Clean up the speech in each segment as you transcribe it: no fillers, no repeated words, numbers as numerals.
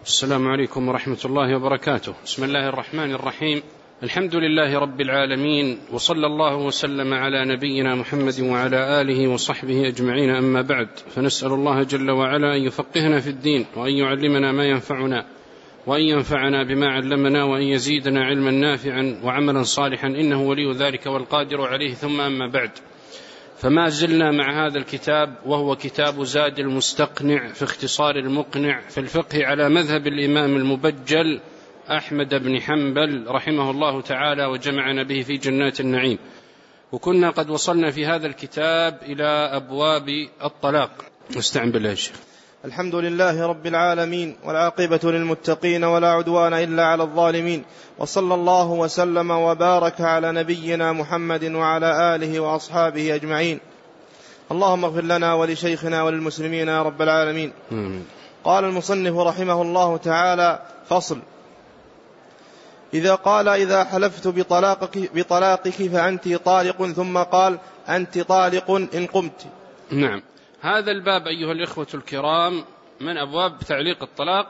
السلام عليكم ورحمة الله وبركاته. بسم الله الرحمن الرحيم. الحمد لله رب العالمين، وصلى الله وسلم على نبينا محمد وعلى آله وصحبه أجمعين، أما بعد، فنسأل الله جل وعلا أن يفقهنا في الدين، وأن يعلمنا ما ينفعنا، وأن ينفعنا بما علمنا، وأن يزيدنا علما نافعا وعملا صالحا، إنه ولي ذلك والقادر عليه. ثم أما بعد، فما زلنا مع هذا الكتاب، وهو كتاب زاد المستقنع في اختصار المقنع في الفقه على مذهب الإمام المبجل أحمد بن حنبل رحمه الله تعالى، وجمعنا به في جنات النعيم. وكنا قد وصلنا في هذا الكتاب إلى أبواب الطلاق. استعن بالله يا شيخ. الحمد لله رب العالمين، والعاقبة للمتقين، ولا عدوان إلا على الظالمين، وصلى الله وسلم وبارك على نبينا محمد وعلى آله وأصحابه أجمعين. اللهم اغفر لنا ولشيخنا وللمسلمين يا رب العالمين. قال المصنف رحمه الله فصل: إذا قال إذا حلفت بطلاقك فأنت طالق، ثم قال أنت طالق إن قمت. نعم، هذا الباب أيها الإخوة الكرام من أبواب تعليق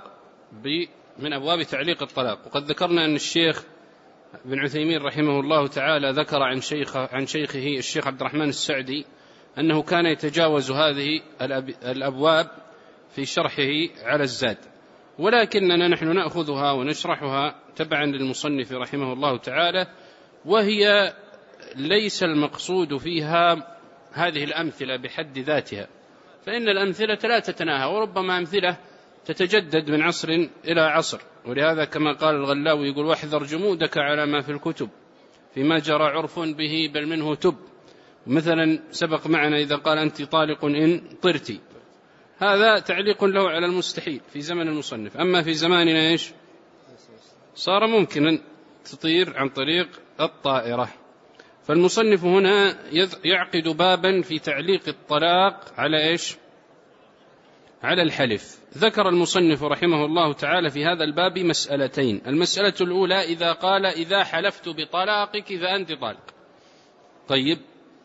الطلاق. وقد ذكرنا أن الشيخ ابن عثيمين رحمه الله تعالى ذكر عن شيخه الشيخ عبد الرحمن السعدي أنه كان يتجاوز هذه الأبواب في شرحه على الزاد، ولكننا نحن نأخذها ونشرحها تبعا للمصنف رحمه الله تعالى، وهي ليس المقصود فيها هذه الأمثلة بحد ذاتها، فإن الأمثلة لا تتناهى، وربما أمثلة تتجدد من عصر إلى عصر. ولهذا كما قال الغلاوي يقول: واحذر جمودك على ما في الكتب، فيما جرى عرف به بل منه تب. مثلا سبق معنا إذا قال أنت طالق إن طرتي، هذا تعليق له على المستحيل في زمن المصنف. أما في زماننا إيش؟ صار ممكنا تطير عن طريق الطائرة. فالمصنف هنا يعقد بابا في تعليق الطلاق على إيش؟ على الحلف. ذكر المصنف رحمه الله تعالى في هذا الباب مسألتين. المسألة الأولى: إذا قال إذا حلفت بطلاقك فأنت طالق. طيب،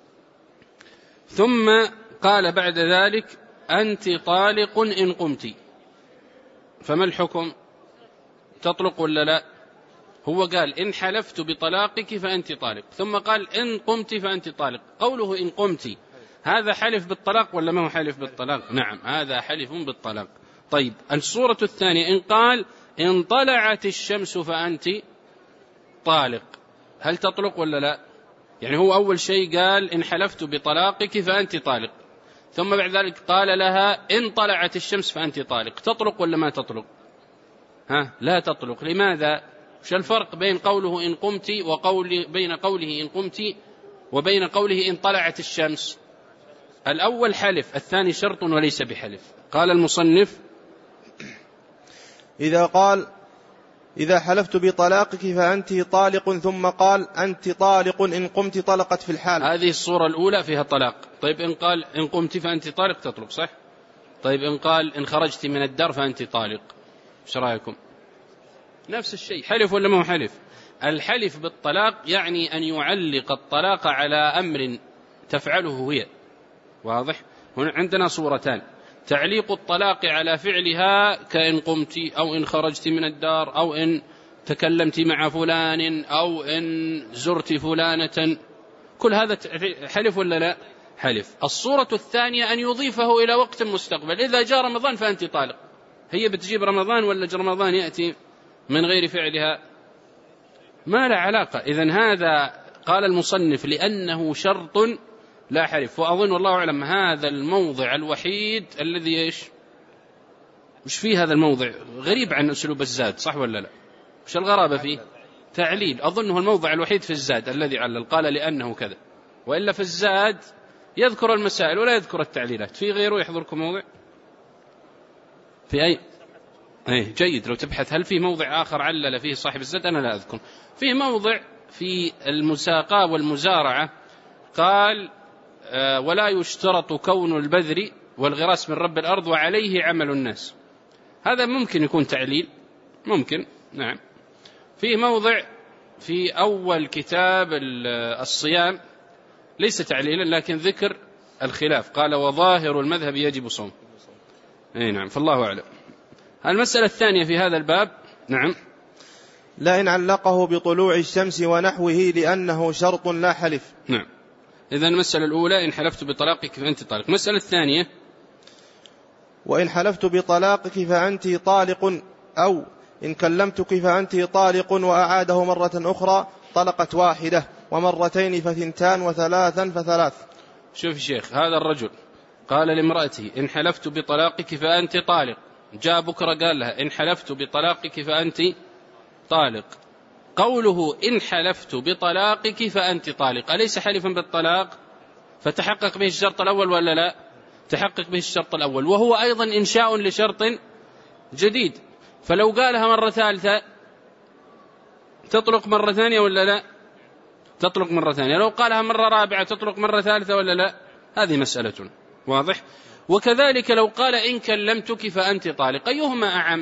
ثم قال بعد ذلك أنت طالق إن قمت، فما الحكم؟ تطلق ولا لا؟ هو قال إن حلفت بطلاقك فأنت طالق، ثم قال إن قمت فأنت طالق. قوله إن قمت هذا حلف بالطلاق ولا ما هو حلف بالطلاق؟ نعم، هذا حلف بالطلاق. طيب، الصورة الثانية: إن قال إن طلعت الشمس فأنت طالق، هل تطلق ولا لا؟ يعني هو أول شيء قال إن حلفت بطلاقك فأنت طالق، ثم بعد ذلك قال لها إن طلعت الشمس فأنت طالق. تطلق ولا ما تطلق؟ لا تطلق. لماذا؟ وش الفرق بين قوله إن قمت بين قوله إن قمت وبين قوله إن طلعت الشمس؟ الأول حلف، الثاني شرط وليس بحلف. قال المصنف: إذا قال إذا حلفت بطلاقك فأنت طالق، ثم قال أنت طالق إن قمت، طلقت في الحال. هذه الصورة الأولى فيها طلاق. طيب، إن قال إن قمت فأنت طالق تطلق، صح؟ طيب، إن قال إن خرجت من الدار فأنت طالق، ايش رأيكم؟ نفس الشيء، حلف ولا ما هو حلف؟ الحلف بالطلاق يعني أن يعلق الطلاق على أمر تفعله هي. واضح؟ هنا عندنا صورتان: تعليق الطلاق على فعلها كإن قمت، أو إن خرجت من الدار، أو إن تكلمت مع فلان، أو إن زرت فلانة. كل هذا حلف ولا لا؟ حلف. الصورة الثانية أن يضيفه إلى وقت مستقبل: إذا جاء رمضان فأنت طالق. هي بتجيب رمضان ولا رمضان يأتي من غير فعلها؟ ما لا علاقة. إذن هذا قال المصنف لأنه شرط لا حلف. وأظن والله أعلم هذا الموضع الوحيد الذي إيش؟ مش فيه هذا الموضع غريب عن أسلوب الزاد، صح ولا لا؟ مش الغرابة فيه؟ تعليل. أظنه الموضع الوحيد في الزاد الذي علل، قال لأنه كذا، وإلا في الزاد يذكر المسائل ولا يذكر التعليلات. في غيره يحضركم موضع؟ في أي جيد، لو تبحث هل في موضع آخر علل فيه صاحب الزاد؟ أنا لا أذكر. في موضع في المساقة والمزارعة قال ولا يشترط كون البذر والغراس من رب الأرض وعليه عمل الناس. هذا ممكن يكون تعليل، ممكن، نعم. في موضع في أول كتاب الصيام ليس تعليلا لكن ذكر الخلاف، قال وظاهر المذهب يجب صوم. نعم، فالله أعلم. المسألة الثانية في هذا الباب. نعم. لا إن علقه بطلوع الشمس ونحوه لأنه شرط لا حلف. نعم. إذن المسألة الأولى إن حلفت بطلاقك فأنت طالق. المسألة الثانية وإن حلفت بطلاقك فأنت طالق، أو إن كلمتك فأنت طالق، وأعاده مرة أخرى طلقت واحدة، ومرتين فثنتان، وثلاثا فثلاث. شوف الشيخ، هذا الرجل قال لامرأته إن حلفت بطلاقك فأنت طالق، جاء بكرة قال لها إن حلفت بطلاقك فأنت طالق. قوله إن حلفت بطلاقك فأنت طالق أليس حلفا بالطلاق؟ فتحقق به الشرط الأول ولا لا؟ تحقق به الشرط الأول، وهو أيضا إنشاء لشرط جديد. فلو قالها مرة ثالثة تطلق مرة ثانية ولا لا؟ تطلق مرة ثانية. لو قالها مرة رابعة تطلق مرة ثالثة ولا لا؟ هذه مسألة. واضح؟ وكذلك لو قال إن كلمتك فأنت طالق، أيهما أعم؟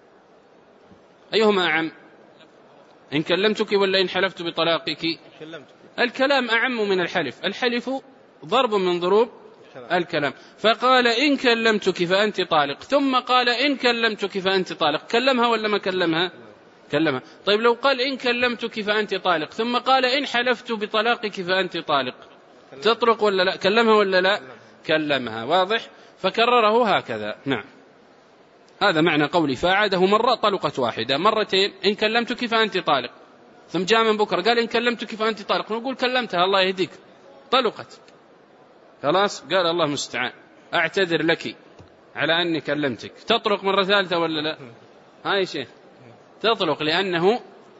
أيهما أعم؟ إن كلمتك ولا إن حلفت بطلاقك؟ الكلام أعم من الحلف. الحلف ضرب من ضروب الكلام. فقال إن كلمتك فأنت طالق، ثم قال إن كلمتك فأنت طالق، كلمها ولا ما كلمها؟ كلمها. طيب لو قال إن كلمتك فأنت طالق ثم قال إن حلفت بطلاقك فأنت طالق، تطلق ولا لا؟ كلمها ولا لا؟ كلمها. واضح؟ فكرره هكذا. نعم. هذا معنى قولي فأعاده مرة طلقت واحدة، مرتين إن كلمتك فأنت طالق، ثم جاء من بكرة قال إن كلمتك فأنت طالق، نقول كلمتها الله يهديك طلقت، خلاص. قال الله مستعان أعتذر لك على أني كلمتك، تطلق مرة ثالثة ولا لا؟ هاي شيء تطلق لأنه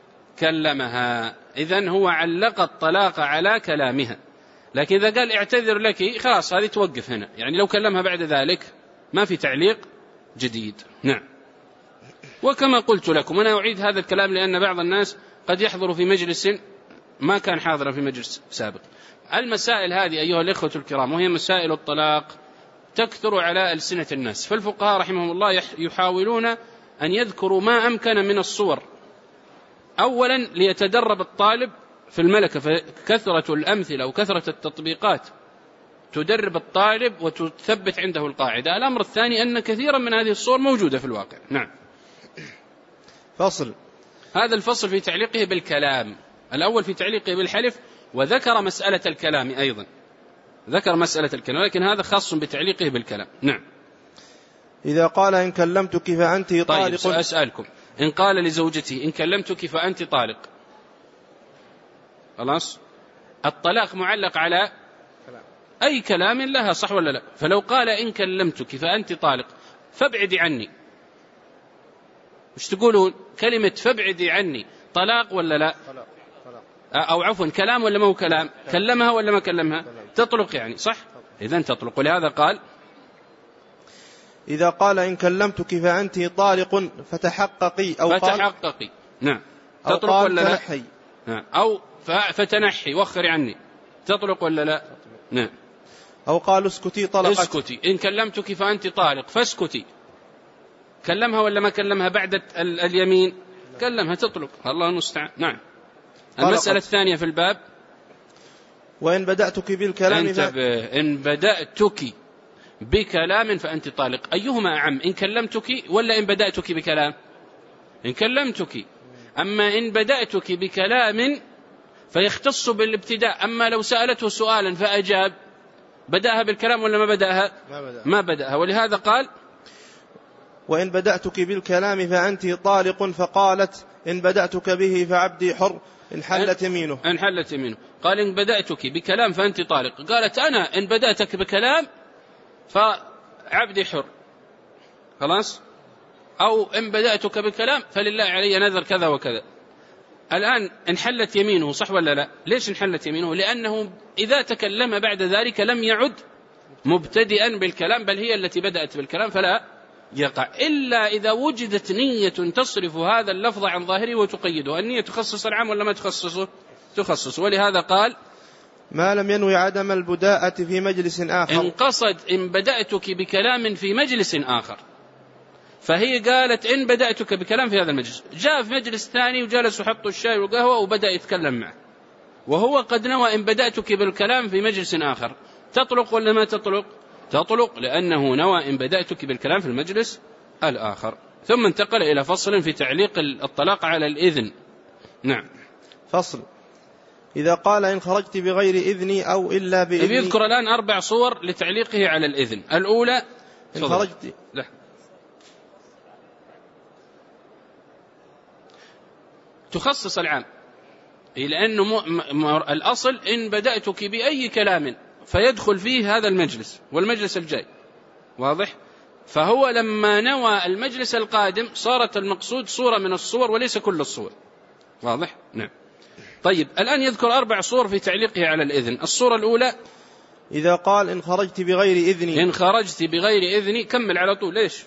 كلمها. إذن هو علق الطلاق على كلامها. لكن إذا قال اعتذر لك خلاص هذه توقف هنا، يعني لو كلمها بعد ذلك ما في تعليق جديد. نعم. وكما قلت لكم أنا أعيد هذا الكلام لأن بعض الناس قد يحضر في مجلس ما كان حاضرا في مجلس سابق. المسائل هذه أيها الإخوة الكرام وهي مسائل الطلاق تكثر على ألسنة الناس، فالفقهاء رحمهم الله يحاولون أن يذكروا ما أمكن من الصور، أولا ليتدرب الطالب في الملكة، فكثرة الأمثلة وكثرة التطبيقات تدرب الطالب وتثبت عنده القاعدة. الأمر الثاني أن كثيرا من هذه الصور موجودة في الواقع. نعم. فصل. هذا الفصل في تعليقه بالكلام، الأول في تعليقه بالحلف، وذكر مسألة الكلام أيضا، ذكر مسألة الكلام، لكن هذا خاص بتعليقه بالكلام. نعم. إذا قال إن كلمتك فأنت طالق. طيب سأسألكم، إن قال لزوجتي إن كلمتك فأنت طالق، خلاص الطلاق معلق على أي كلام لها، صح ولا لا؟ فلو قال إن كلمتك فأنت طالق فابعدي عني، مش تقولون كلمة فابعدي عني طلاق ولا لا؟ أو عفوا كلام ولا ما هو كلام؟ كلمها ولا ما كلمها؟ تطلق يعني، صح؟ إذن تطلق. ولهذا قال إذا قال إن كلمتك فأنت طالق فتحققي، أو فتحققي. نعم. تطلق ولا لا؟ نعم. أو فتنحي وخري عني، تطلق ولا لا؟ نعم. أو قال اسكتي طلقت. اسكتي إن كلمتك فأنت طالق فاسكتي، كلمها ولا ما كلمها بعد اليمين؟ كلمها، تطلق. الله المستعان. نعم. المسألة الثانية في الباب وإن بدأتك بالكلام إن بدأتك بكلام فأنت طالق، أيهما أعم؟ إن كلمتك ولا إن بدأتك بكلام؟ إن كلمتك. أما إن بدأتك بكلام فيختص بالابتداء، أما لو سألته سؤالا فأجاب بدأها بالكلام ولا ما بدأها؟ ما بدأها. ولهذا قال وإن بدأتك بالكلام فأنت طالق، فقالت إن بدأتك به فعبدي حر إن حلت يمينه. إن حلت يمينه. قال إن بدأتك بكلام فأنت طالق، قالت أنا إن بدأتك بكلام فعبدي حر، خلاص. أو إن بدأتك بكلام فلله علي نذر كذا وكذا. الآن انحلت يمينه، صح ولا لا؟ ليش انحلت يمينه؟ لأنه إذا تكلم بعد ذلك لم يعد مبتدئا بالكلام، بل هي التي بدأت بالكلام، فلا يقع إلا إذا وجدت نية تصرف هذا اللفظ عن ظاهره وتقيده. النية تخصص العام ولا ما تخصصه؟ تخصص. ولهذا قال ما لم ينوي عدم البداءة في مجلس آخر. إن قصد إن بدأتك بكلام في مجلس آخر، فهي قالت إن بدأتك بكلام في هذا المجلس، جاء في مجلس ثاني وجلس وحطوا الشاي والقهوة وبدأ يتكلم معه، وهو قد نوى إن بدأتك بالكلام في مجلس آخر، تطلق ولا ما تطلق؟ تطلق، لأنه نوى إن بدأتك بالكلام في المجلس الآخر. ثم انتقل إلى فصل في تعليق الطلاق على الإذن. نعم. فصل. إذا قال إن خرجت بغير إذني أو إلا بإذني. يذكر الآن 4 صور لتعليقه على الإذن. الأولى إن خرجت لا. تخصص العام، لأنه الأصل إن بدأتك بأي كلام فيدخل فيه هذا المجلس والمجلس الجاي، واضح؟ فهو لما نوى المجلس القادم صارت المقصود صورة من الصور وليس كل الصور، واضح؟ نعم. طيب الآن يذكر 4 صور في تعليقه على الإذن. الصورة الأولى إذا قال إن خرجت بغير إذني. إن خرجت بغير إذني، كمل على طول. ليش؟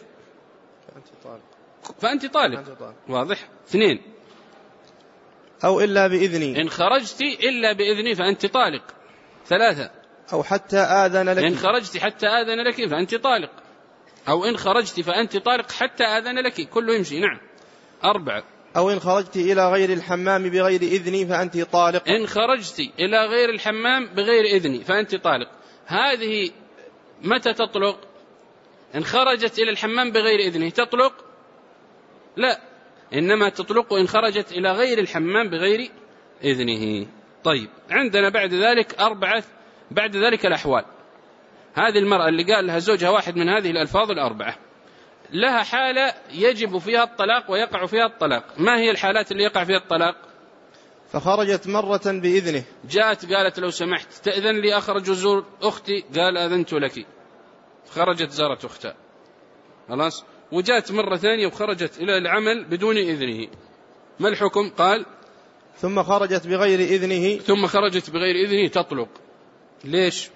فأنت طالق. واضح. 2 أو إلا بإذني. إن خرجت إلا بإذني فأنت طالق. 3 أو حتى آذن لك. إن خرجت حتى آذن لك فأنت طالق. أو إن خرجت فأنت طالق حتى آذن لك، كله يمشي. نعم. 4 أو إن خرجت إلى غير الحمام بغير إذني فأنت طالق. إن خرجت إلى غير الحمام بغير إذني فأنت طالق. هذه متى تطلق؟ إن خرجت إلى الحمام بغير إذنه تطلق؟ لا، إنما تطلق إن خرجت إلى غير الحمام بغير إذنه. طيب عندنا بعد ذلك 4 بعد ذلك الأحوال. هذه المرأة اللي قال لها زوجها واحد من هذه الألفاظ 4 لها حالة يجب فيها الطلاق ويقع فيها الطلاق. ما هي الحالات اللي يقع فيها الطلاق؟ فخرجت مرة بإذنه، جاءت قالت لو سمحت تأذن لي أخرج زور أختي، قال أذنت لك، خرجت زارت أختها خلاص. وجاءت مرة ثانية وخرجت إلى العمل بدون إذنه، ما الحكم؟ قال ثم خرجت بغير إذنه. ثم خرجت بغير إذنه تطلق. ليش؟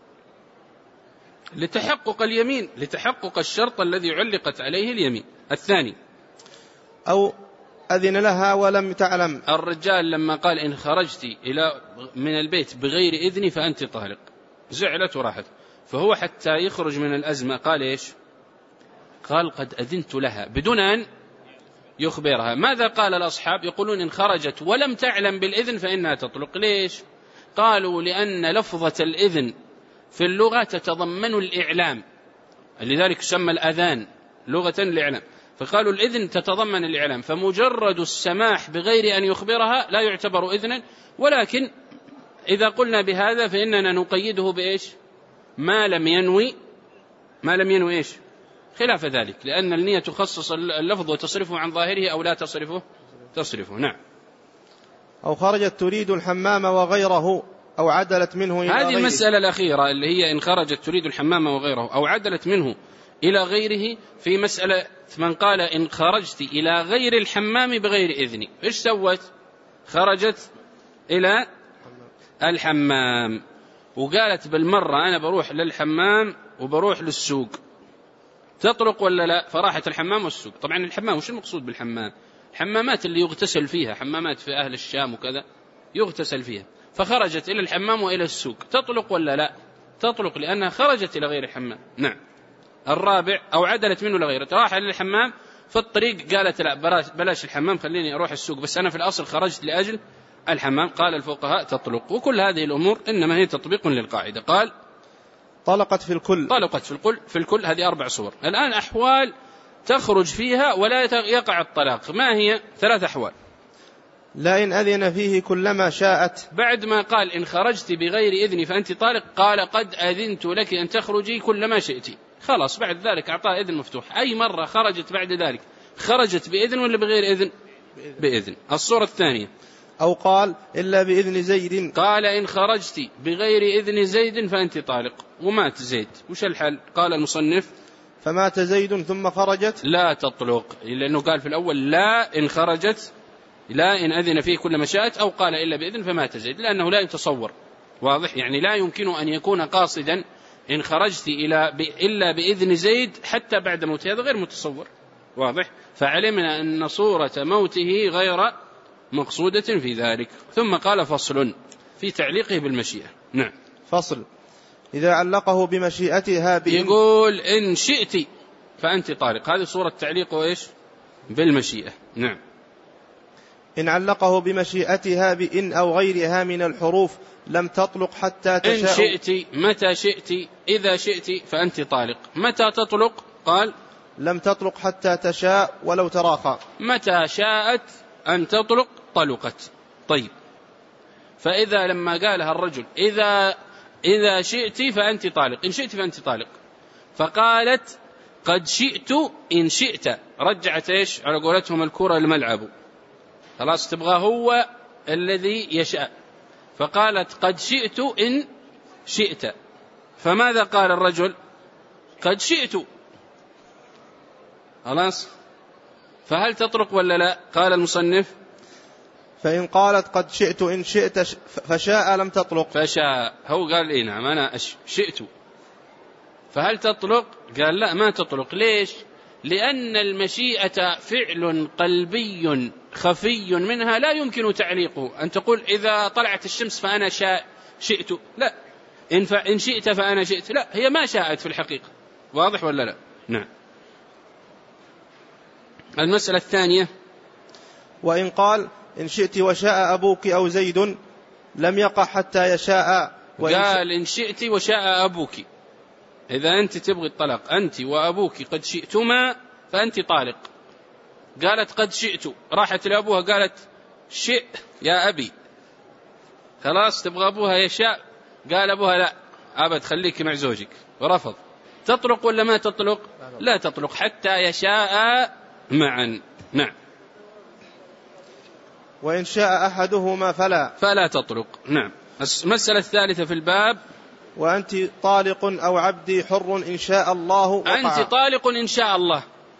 لتحقق اليمين، لتحقق الشرط الذي علقت عليه اليمين. الثاني أو أذن لها ولم تعلم. الرجال لما قال إن خرجت إلى من البيت بغير إذني فأنت طالق، زعلت وراحت، فهو حتى يخرج من الأزمة قال إيش؟ قال قد أذنت لها بدون أن يخبرها. ماذا قال الأصحاب؟ يقولون إن خرجت ولم تعلم بالإذن فإنها تطلق. ليش؟ قالوا لأن لفظة الإذن في اللغة تتضمن الإعلام، لذلك سمى الأذان لغة الإعلام، فقالوا الإذن تتضمن الإعلام، فمجرد السماح بغير أن يخبرها لا يعتبر إذنا. ولكن إذا قلنا بهذا فإننا نقيده بإيش؟ ما لم ينوي إيش؟ خلاف ذلك، لأن النية تخصص اللفظ وتصرفه عن ظاهره أو لا تصرفه. نعم. أو خرجت تريد الحمام وغيره أو عدلت منه إلى غيره. هذه المسألة الأخيرة اللي هي إن خرجت تريد الحمام وغيره أو عدلت منه إلى غيره. في مسألة من قال إن خرجت إلى غير الحمام بغير إذني، إيش سوت؟ خرجت إلى الحمام وقالت بالمرة أنا بروح للحمام وبروح للسوق، تطلق ولا لا؟ فراحت الحمام والسوق. طبعا الحمام وش المقصود بالحمام؟ حمامات اللي يغتسل فيها، حمامات في أهل الشام وكذا يغتسل فيها. فخرجت إلى الحمام وإلى السوق، تطلق ولا لا؟ تطلق لأنها خرجت إلى غير الحمام. نعم. الرابع أو عدلت منه لغيره، راح إلى الحمام في الطريق قالت لا بلاش الحمام خليني أروح السوق، بس أنا في الأصل خرجت لأجل الحمام. قال الفقهاء تطلق. وكل هذه الأمور إنما هي تطبيق للقاعدة. قال طلقت في الكل. طلقت في الكل. هذه 4 صور. الآن أحوال تخرج فيها ولا يقع الطلاق. ما هي؟ 3 أحوال. لا إن أذن فيه كلما شاءت. بعد ما قال إن خرجت بغير إذني فأنت طالق، قال قد أذنت لك أن تخرجي كلما شئت. خلاص بعد ذلك أعطاه إذن مفتوح. أي مرة خرجت بعد ذلك خرجت بإذن ولا بغير إذن؟ بإذن. الصورة الثانية أو قال إلا بإذن زيد. قال إن خرجت بغير إذن زيد فأنت طالق، ومات زيد، وش الحل؟ قال المصنف فمات زيد ثم خرجت لا تطلق، لأنه قال في الأول لا إن خرجت، لا إن أذن فيه كل ما شاءت، أو قال إلا بإذن فمات زيد، لأنه لا يتصور. واضح؟ يعني لا يمكن أن يكون قاصدا إن خرجت إلا بإذن زيد حتى بعد موته، هذا غير متصور. واضح؟ فعلمنا أن صورة موته غير مقصودة في ذلك. ثم قال فصل في تعليقه بالمشيئة. نعم. فصل. إذا علقه بمشيئتها يقول إن شئت فأنت طالق. هذه صورة تعليقه إيش؟ بالمشيئة. نعم. إن علقه بمشيئتها بإن أو غيرها من الحروف لم تطلق حتى تشاء. إن شئت، متى شئت، إذا شئت فأنت طالق. متى تطلق؟ قال لم تطلق حتى تشاء ولو تراخى. متى شاءت أن تطلق طلقت. طيب، فإذا لما قالها الرجل إذا شئت فأنت طالق، إن شئت فأنت طالق، فقالت قد شئت إن شئت، رجعت إيش على قولتهم الكرة الملعب، خلاص تبغى هو الذي يشاء، فقالت قد شئت إن شئت، فماذا قال الرجل؟ قد شئت، خلاص، فهل تطلق ولا لا؟ قال المصنف فإن قالت قد شئت إن شئت فشاء لم تطلق. فشاء، هو قال إيه نعم أنا شئت، فهل تطلق؟ قال لا ما تطلق. ليش؟ لأن المشيئة فعل قلبي خفي منها لا يمكن تعليقه. أن تقول إذا طلعت الشمس فأنا شئت، لا، إن شئت فأنا شئت، لا، هي ما شاءت في الحقيقة. واضح ولا لا؟ نعم. المسألة الثانية، وإن قال إن شئت وشاء أبوك أو زيد لم يقع حتى يشاء. قال إن شئت وشاء أبوك، إذا أنت تبغي الطلاق أنت وأبوك قد شئتما فأنت طالق. قالت قد شئت، راحت لأبوها قالت شئ يا أبي، خلاص تبغى أبوها يشاء، قال أبوها لا أبد خليك مع زوجك، ورفض. تطلق ولا ما تطلق؟ لا تطلق حتى يشاء معا. نعم. وإن شاء أحدهما فلا تطلق. نعم. المسألة الثالثة في الباب، وأنت طالق أو عبدي حر إن شاء الله وقع. أنت طالق إن شاء الله،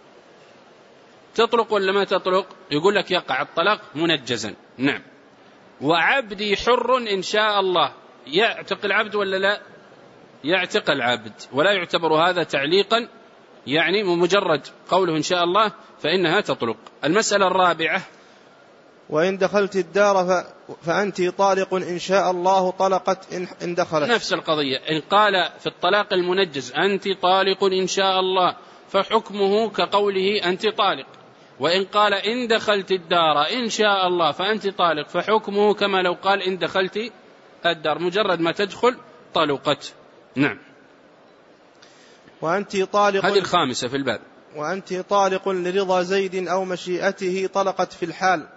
تطلق ولا ما تطلق؟ يقول لك يقع الطلاق منجزا. نعم. وعبدي حر إن شاء الله، يعتق العبد ولا لا؟ يعتق العبد، ولا يعتبر هذا تعليقا، يعني مجرد قوله إن شاء الله فإنها تطلق. المسألة الرابعة، وإن دخلت الدار فأنت طالق إن شاء الله طلقت إن دخلت. نفس القضية. إن قال في الطلاق المنجز أنت طالق إن شاء الله فحكمه كقوله أنت طالق. وإن قال إن دخلت الدار إن شاء الله فأنت طالق فحكمه كما لو قال إن دخلت الدار، مجرد ما تدخل طلقت. نعم. وأنت طالق، هذه الخامسة في الباب. وأنت طالق لرضا زيد أو مشيئته طلقت في الحال.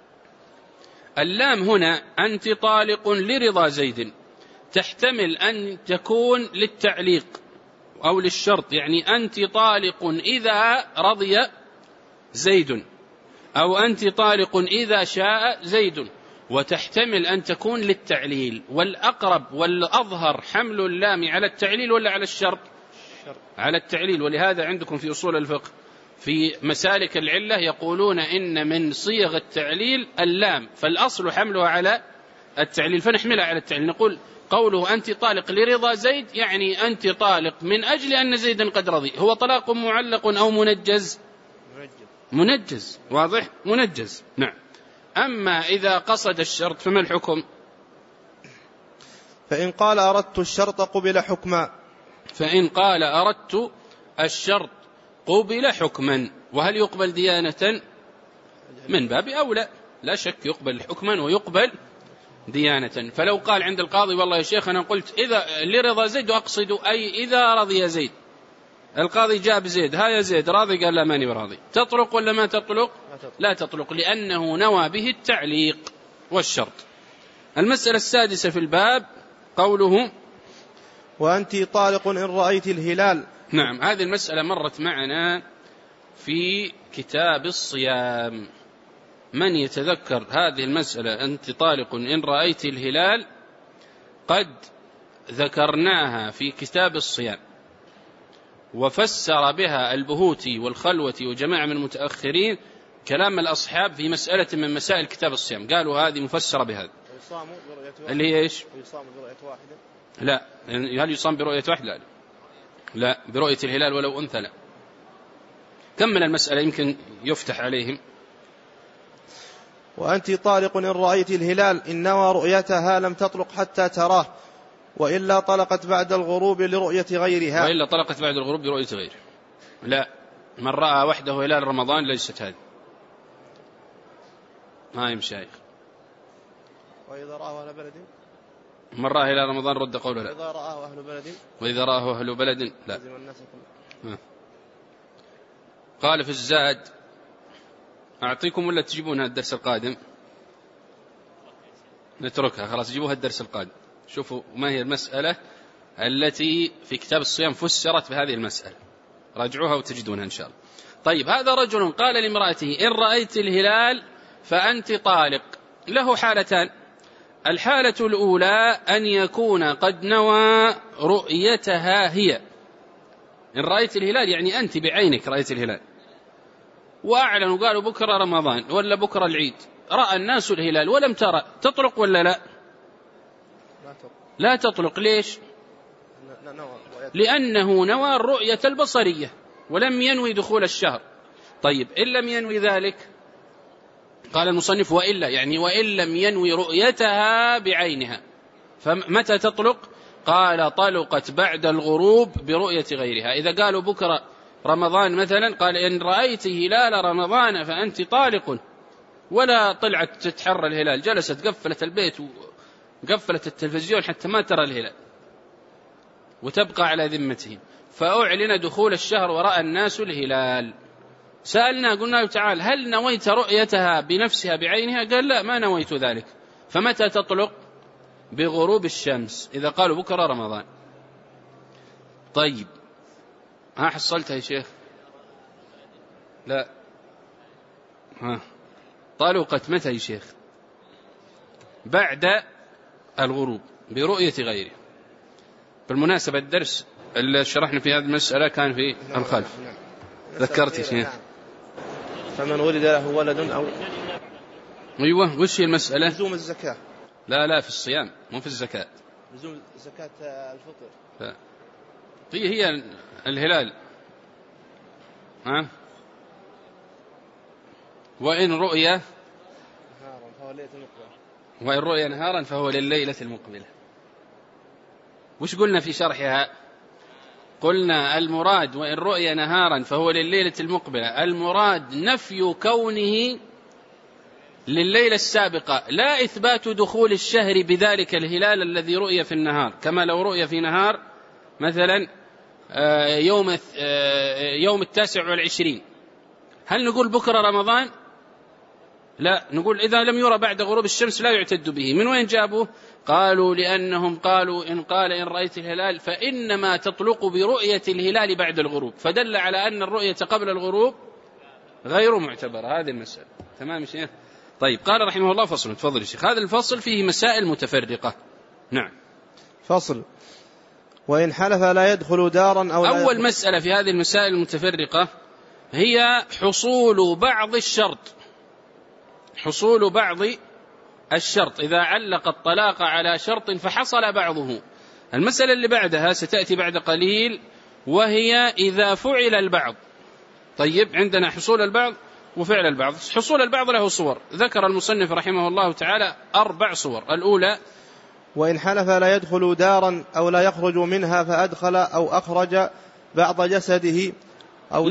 اللام هنا أنت طالق لرضا زيد تحتمل أن تكون للتعليق أو للشرط، يعني أنت طالق إذا رضي زيد، أو أنت طالق إذا شاء زيد، وتحتمل أن تكون للتعليل. والأقرب والأظهر حمل اللام على التعليل ولا على الشرط؟ على التعليل. ولهذا عندكم في أصول الفقه في مسالك العلة يقولون إن من صيغ التعليل اللام، فالأصل حملها على التعليل فنحملها على التعليل. نقول قوله أنت طالق لرضا زيد يعني أنت طالق من أجل أن زيدا قد رضي. هو طلاق معلق أو منجز؟ منجز. واضح؟ منجز. نعم. أما إذا قصد الشرط فما الحكم؟ فإن قال أردت الشرط قبل حكما. فإن قال أردت الشرط قبل حكما. وهل يقبل ديانة؟ من باب أولى، لا شك يقبل حكما ويقبل ديانة. فلو قال عند القاضي والله يا شيخ أنا قلت إذا لرضا زيد أقصد أي إذا رضي زيد، القاضي جاب زيد، ها يا زيد راضي؟ قال لا ماني براضي. تطلق ولا ما تطلق؟ لا تطلق، لأنه نوى به التعليق والشرط. المسألة السادسة في الباب قوله وأنت طالق إن رأيت الهلال. نعم. هذه المسألة مرت معنا في كتاب الصيام. من يتذكر هذه المسألة أنت طالق إن رأيت الهلال؟ قد ذكرناها في كتاب الصيام، وفسر بها البهوتي والخلوتي وجماعة من المتأخرين كلام الأصحاب في مسألة من مسائل كتاب الصيام، قالوا هذه مفسرة بهذا. اللي هي إيش؟ يصام برؤية واحدة؟ لا. هل يصام برؤية واحدة؟ لا. برؤية الهلال ولو أنثى لا. كمل المسألة يمكن يفتح عليهم. وأنت طالق إن رأيت الهلال إن نوى رؤيتها لم تطلق حتى تراه، وإلا طلقت بعد الغروب لرؤية غيرها. وإلا طلقت بعد الغروب لرؤية غيره. لا، من رأى وحده هلال رمضان ليست هذه. هاي مشايخ. وإذا رآه أهل بلد، من رأى هلال رمضان رد قوله لا. وإذا رآه أهل بلد، وإذا رآه أهل بلد لا. قال في الزاد، أعطيكم ولا تجيبونها الدرس القادم؟ نتركها خلاص، جيبوها الدرس القادم. شوفوا ما هي المسألة التي في كتاب الصيام فسرت بهذه المسألة، راجعوها وتجدونها إن شاء الله. طيب، هذا رجل قال لامرأته إن رأيت الهلال فأنت طالق. له حالتان. الحالة الأولى أن يكون قد نوى رؤيتها هي. إن رأيت الهلال يعني أنت بعينك رأيت الهلال، وأعلنوا قالوا بكرة رمضان ولا بكرة العيد، رأى الناس الهلال ولم ترى، تطلق ولا لا؟ لا تطلق. ليش؟ لأنه نوى الرؤية البصرية ولم ينوي دخول الشهر. طيب، إن لم ينوي ذلك، قال المصنف وإلا، يعني وإن لم ينوي رؤيتها بعينها، فمتى تطلق؟ قال طلقت بعد الغروب برؤية غيرها. إذا قالوا بكرة رمضان مثلا، قال إن رأيت هلال رمضان فأنت طالق، ولا طلعت تتحرى الهلال، جلست قفلت البيت وقفلت التلفزيون حتى ما ترى الهلال وتبقى على ذمته، فأعلن دخول الشهر ورأى الناس الهلال. سألنا قلنا له تعال هل نويت رؤيتها بنفسها بعينها؟ قال لا، ما نويت ذلك. فمتى تطلق؟ بغروب الشمس، إذا قالوا بكرة رمضان. طيب، ها حصلتها يا شيخ؟ لا. ها طلقت متى يا شيخ؟ بعد الغروب برؤية غيره. بالمناسبة الدرس اللي شرحنا في هذه المسألة كان في الخلف. ذكرت يا شيخ؟ فمن ولد له ولد أو أيوة. وش هي المسألة؟ لزوم الزكاة. لا في الصيام، مو في الزكاة. لزوم زكاة الفطر. لا. هي الهلال. ها؟ وإن رؤيا نهارا فهو ليلة المقبلة. وإن رؤيا نهارا فهو لليلة المقبلة. وش قلنا في شرحها؟ قلنا المراد وإن رؤيا نهارا فهو لليلة المقبلة، المراد نفي كونه لليلة السابقة، لا إثبات دخول الشهر بذلك الهلال الذي رؤي في النهار. كما لو رؤي في نهار مثلا يوم 29، هل نقول بكرة رمضان؟ لا، نقول إذا لم يرى بعد غروب الشمس لا يعتد به. من وين جابوه؟ قالوا لأنهم قالوا إن رأيت الهلال فإنما تطلق برؤية الهلال بعد الغروب، فدل على أن الرؤية قبل الغروب غير معتبرة. هذه المسألة. تمام يا شيخ؟ طيب، قال رحمه الله فصل. تفضل يا شيخ. هذا الفصل فيه مسائل متفرقة. نعم. فصل. وإن حلف لا يدخل دارا أو لا أول مسألة في هذه المسائل المتفرقة هي حصول بعض الشرط. حصول بعض الشرط إذا علق الطلاق على شرط فحصل بعضه. المسألة اللي بعدها ستأتي بعد قليل، وهي إذا فعل البعض. طيب، عندنا حصول البعض وفعل البعض. حصول البعض له صور، ذكر المصنف رحمه الله تعالى 4 صور. الأولى وإن حلف لا يدخل دارا أو لا يخرج منها فأدخل أو أخرج بعض جسده أو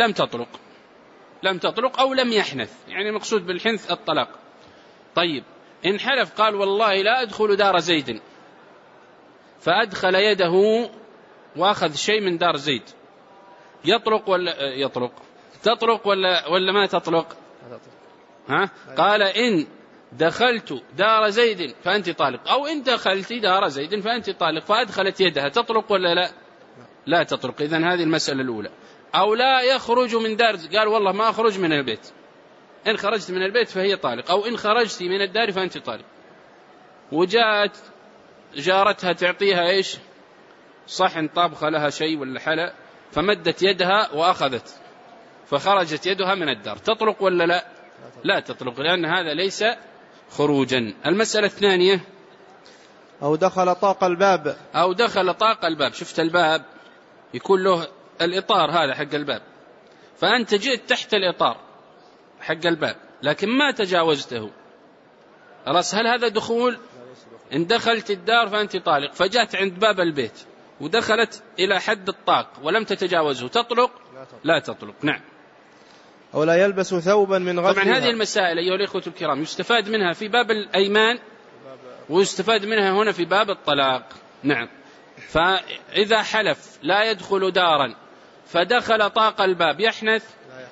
لم تطلق أو لم يحنث، يعني المقصود بالحنث الطلاق. طيب، إن حلف قال والله لا أدخل دار زيد، فأدخل يده وأخذ شيء من دار زيد، يطلق ولا يطلق؟ تطلق ولا ما تطلق؟ ها؟ قال إن دخلت دار زيد فأنت طالق، أو إن دخلت دار زيد فأنت طالق، فأدخلت يدها، تطلق ولا لا؟ لا تطلق. إذن هذه المسألة الأولى. أو لا يخرج من دار، قال والله ما أخرج من البيت، إن خرجت من البيت فهي طالق، أو إن خرجت من الدار فأنت طالق. وجاءت جارتها تعطيها إيش؟ صحن طابخ لها شيء ولا حلا، فمدت يدها وأخذت، فخرجت يدها من الدار، تطلق ولا لا؟ لا تطلق، لأن هذا ليس خروجا. المسألة الثانية أو دخل طاق الباب. أو دخل طاق الباب. شفت الباب يكون له الإطار هذا حق الباب، فأنت جئت تحت الإطار حق الباب لكن ما تجاوزته، خلاص، هل هذا دخول؟ إن دخلت الدار فأنت طالق، فجأت عند باب البيت ودخلت إلى حد الطاق ولم تتجاوزه، تطلق؟ لا تطلق. نعم. أو لا يلبس ثوبا من غيرها. طبعا هذه المسائل أيها الإخوة الكرام يستفاد منها في باب الأيمان ويستفاد منها هنا في باب الطلاق. نعم. فإذا حلف لا يدخل دارا فدخل طاق الباب يحنث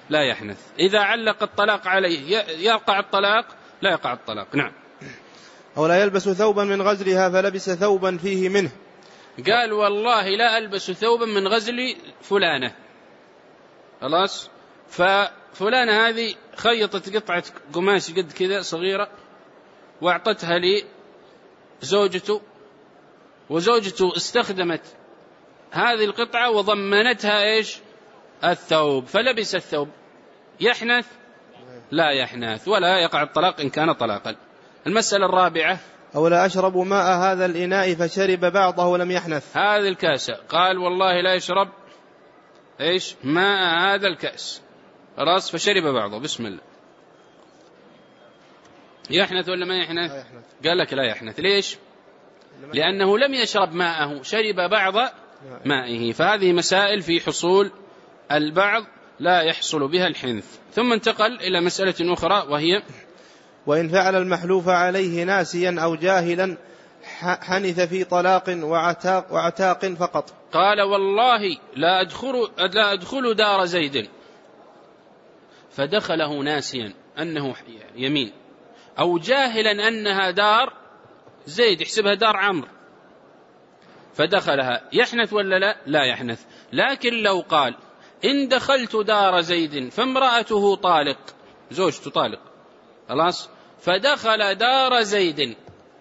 لا يحنث. إذا علق الطلاق عليه يقع الطلاق لا يقع الطلاق. نعم. أو لا يلبس ثوبا من غزلها فلبس ثوبا فيه منه. قال والله لا ألبس ثوبا من غزل فلانة، خلاص، ففلانة هذه خيطت قطعة قماش قد كذا صغيرة واعطتها لي زوجته، وزوجته استخدمت هذه القطعة وضمنتها إيش؟ الثوب، فلبس الثوب، يحنث؟ لا يحنث ولا يقع الطلاق إن كان طلاقا. المسألة الرابعة: أو لا أشرب ماء هذا الإناء فشرب بعضه ولم يحنث. هذه الكاسة، قال والله لا يشرب إيش؟ ماء هذا الكأس، خلاص، فشرب بعضه، بسم الله، يحنث ولا ما يحنث؟ قال لك لا يحنث. ليش؟ لأنه لم يشرب ماءه، شرب بعض مائه. فهذه مسائل في حصول البعض لا يحصل بها الحنث. ثم انتقل إلى مسألة أخرى وهي: وإن فعل المحلوف عليه ناسيا أو جاهلا حنث في طلاق وعتاق فقط. قال والله لا أدخل دار زيد، فدخله ناسيا أنه يمين، أو جاهلا أنها دار زيد، يحسبها دار عمرو فدخلها، يحنث ولا لا؟ لا يحنث. لكن لو قال إن دخلت دار زيد فامرأته طالق، زوجته طالق، خلاص، فدخل دار زيد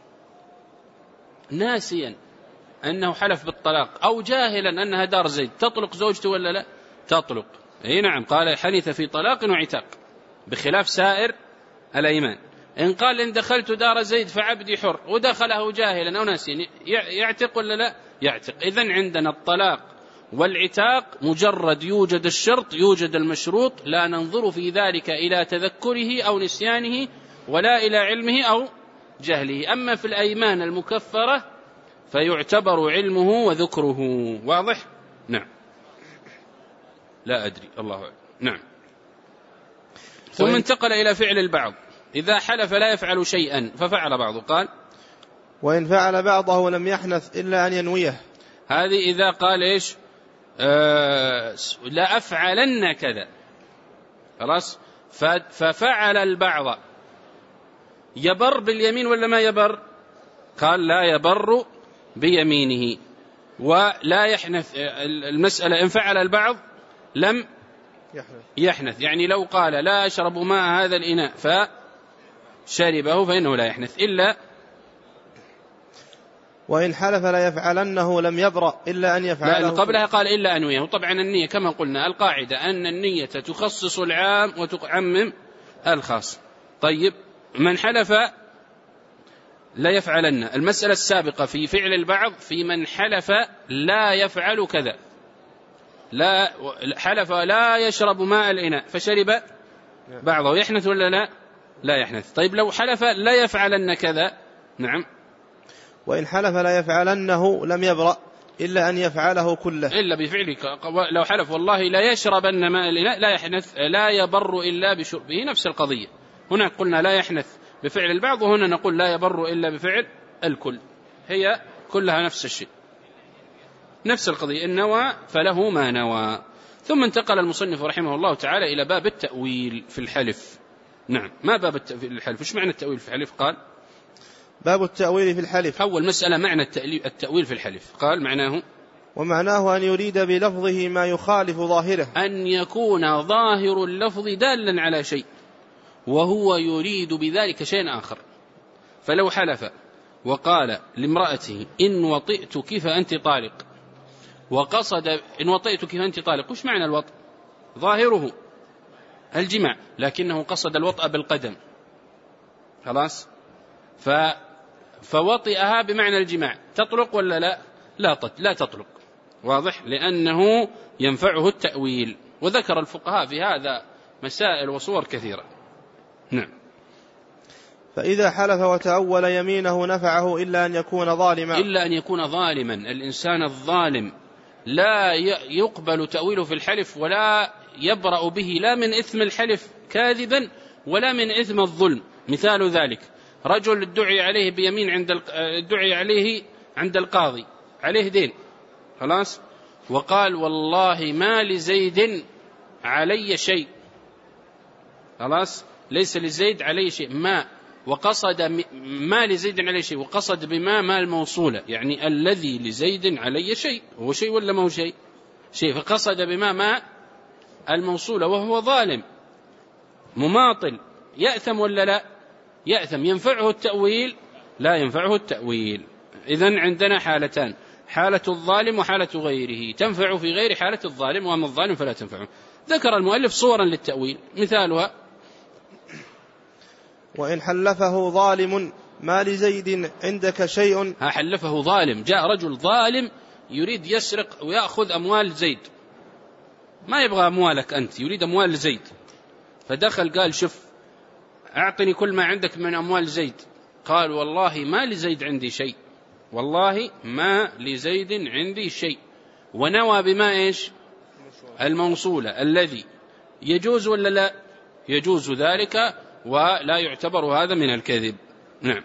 ناسيا أنه حلف بالطلاق أو جاهلا أنها دار زيد، تطلق زوجته ولا لا؟ تطلق. أي نعم، قال حنث في طلاق وعتاق بخلاف سائر الأيمان. إن قال إن دخلت دار زيد فعبدي حر ودخله جاهلا أو ناسيا، يعتق ولا لا؟ يعتق. إذن عندنا الطلاق والعتاق مجرد يوجد الشرط يوجد المشروط، لا ننظر في ذلك إلى تذكره أو نسيانه ولا إلى علمه أو جهله. أما في الأيمان المكفرة فيعتبر علمه وذكره. واضح؟ نعم. لا أدري، الله أعلم. نعم. ثم انتقل إلى فعل البعض: إذا حلف لا يفعل شيئا ففعل بعضه، قال: وإن فعل بعضه لم يحنث إلا أن ينويه. هذه إذا قال إيش؟ لا أفعلن كذا، خلاص، ففعل البعض، يبر باليمين ولا ما يبر؟ قال لا يبر بيمينه ولا يحنث. المسألة إن فعل البعض لم يحنث، يعني لو قال لا أشرب ماء هذا الإناء فشربه فإنه لا يحنث. إلا وإن حلف لا يفعلنه لم يبرأ إلا أن يفعله. لا، قبلها قال إلا أنويه. طبعا النية كما قلنا القاعدة أن النية تخصص العام وتعمم الخاص. طيب، من حلف لا يفعلن، المسألة السابقة في فعل البعض في من حلف لا يفعل كذا، لا حلف لا يشرب ماء الإناء فشرب بعضه، يحنث ولا لا؟ لا يحنث. طيب لو حلف لا يفعلن كذا، نعم. وإن حلف لا يفعلنه لم يبرأ إلا أن يفعله كله، إلا بفعله. لو حلف والله لا يشربن ماء الإناء لا يحنث، لا يبر إلا بشربه، نفس القضية. هنا قلنا لا يحنث بفعل البعض، وهنا نقول لا يبر إلا بفعل الكل، هي كلها نفس الشيء، نفس القضية. إن نوى فله ما نوى. ثم انتقل المصنف رحمه الله تعالى إلى باب التأويل في الحلف. نعم. ما باب التأويل في الحلف؟ وش معنى التأويل في الحلف؟ قال: باب التأويل في الحلف. أول مسألة معنى التأويل في الحلف. قال: معناه ومعناه أن يريد بلفظه ما يخالف ظاهره، أن يكون ظاهر اللفظ دالا على شيء وهو يريد بذلك شيء آخر. فلو حلف وقال لامرأته إن وطئتك فأنت طالق، وقصد إن وطئتك فأنت طالق، وش معنى الوطء؟ ظاهره الجماع، لكنه قصد الوطأ بالقدم، خلاص، فوطئها بمعنى الجماع، تطلق ولا لا؟ لا تطلق. واضح؟ لأنه ينفعه التأويل. وذكر الفقهاء في هذا مسائل وصور كثيرة. نعم. فإذا حلف وتأول يمينه نفعه إلا أن يكون ظالما. إلا أن يكون ظالما. الإنسان الظالم لا يقبل تأويله في الحلف ولا يبرأ به، لا من إثم الحلف كاذبا ولا من إثم الظلم. مثال ذلك رجل ادعي عليه بيمين ادعي عليه عند القاضي، عليه دين، خلاص، وقال والله ما لزيد علي شيء، خلاص ليس لزيد عليه شيء ما، وقصد ما لزيد عليه شيء، وقصد بما ما الموصولة، يعني الذي لزيد عليه شيء، هو شيء ولا ما هو شيء؟ شيء، فقصد بما ما الموصولة، وهو ظالم مماطل، يأثم ولا لا؟ يأثم. ينفعه التأويل؟ لا ينفعه التأويل. إذن عندنا حالتان، حالة الظالم وحالة غيره، تنفع في غير حالة الظالم، وأما الظالم فلا تنفعه. ذكر المؤلف صورا للتأويل، مثالها: وإن حلفه ظالم ما لزيد عندك شيء. حلفه ظالم، جاء رجل ظالم يريد يسرق ويأخذ أموال زيد، ما يبغى أموالك أنت، يريد أموال زيد، فدخل قال: شوف أعطني كل ما عندك من أموال زيد. قال: والله ما لزيد عندي شيء، والله ما لزيد عندي شيء، ونوى بما إيش؟ الموصولة الذي. يجوز ولا لا؟ يجوز ذلك، ولا يعتبر هذا من الكذب. نعم.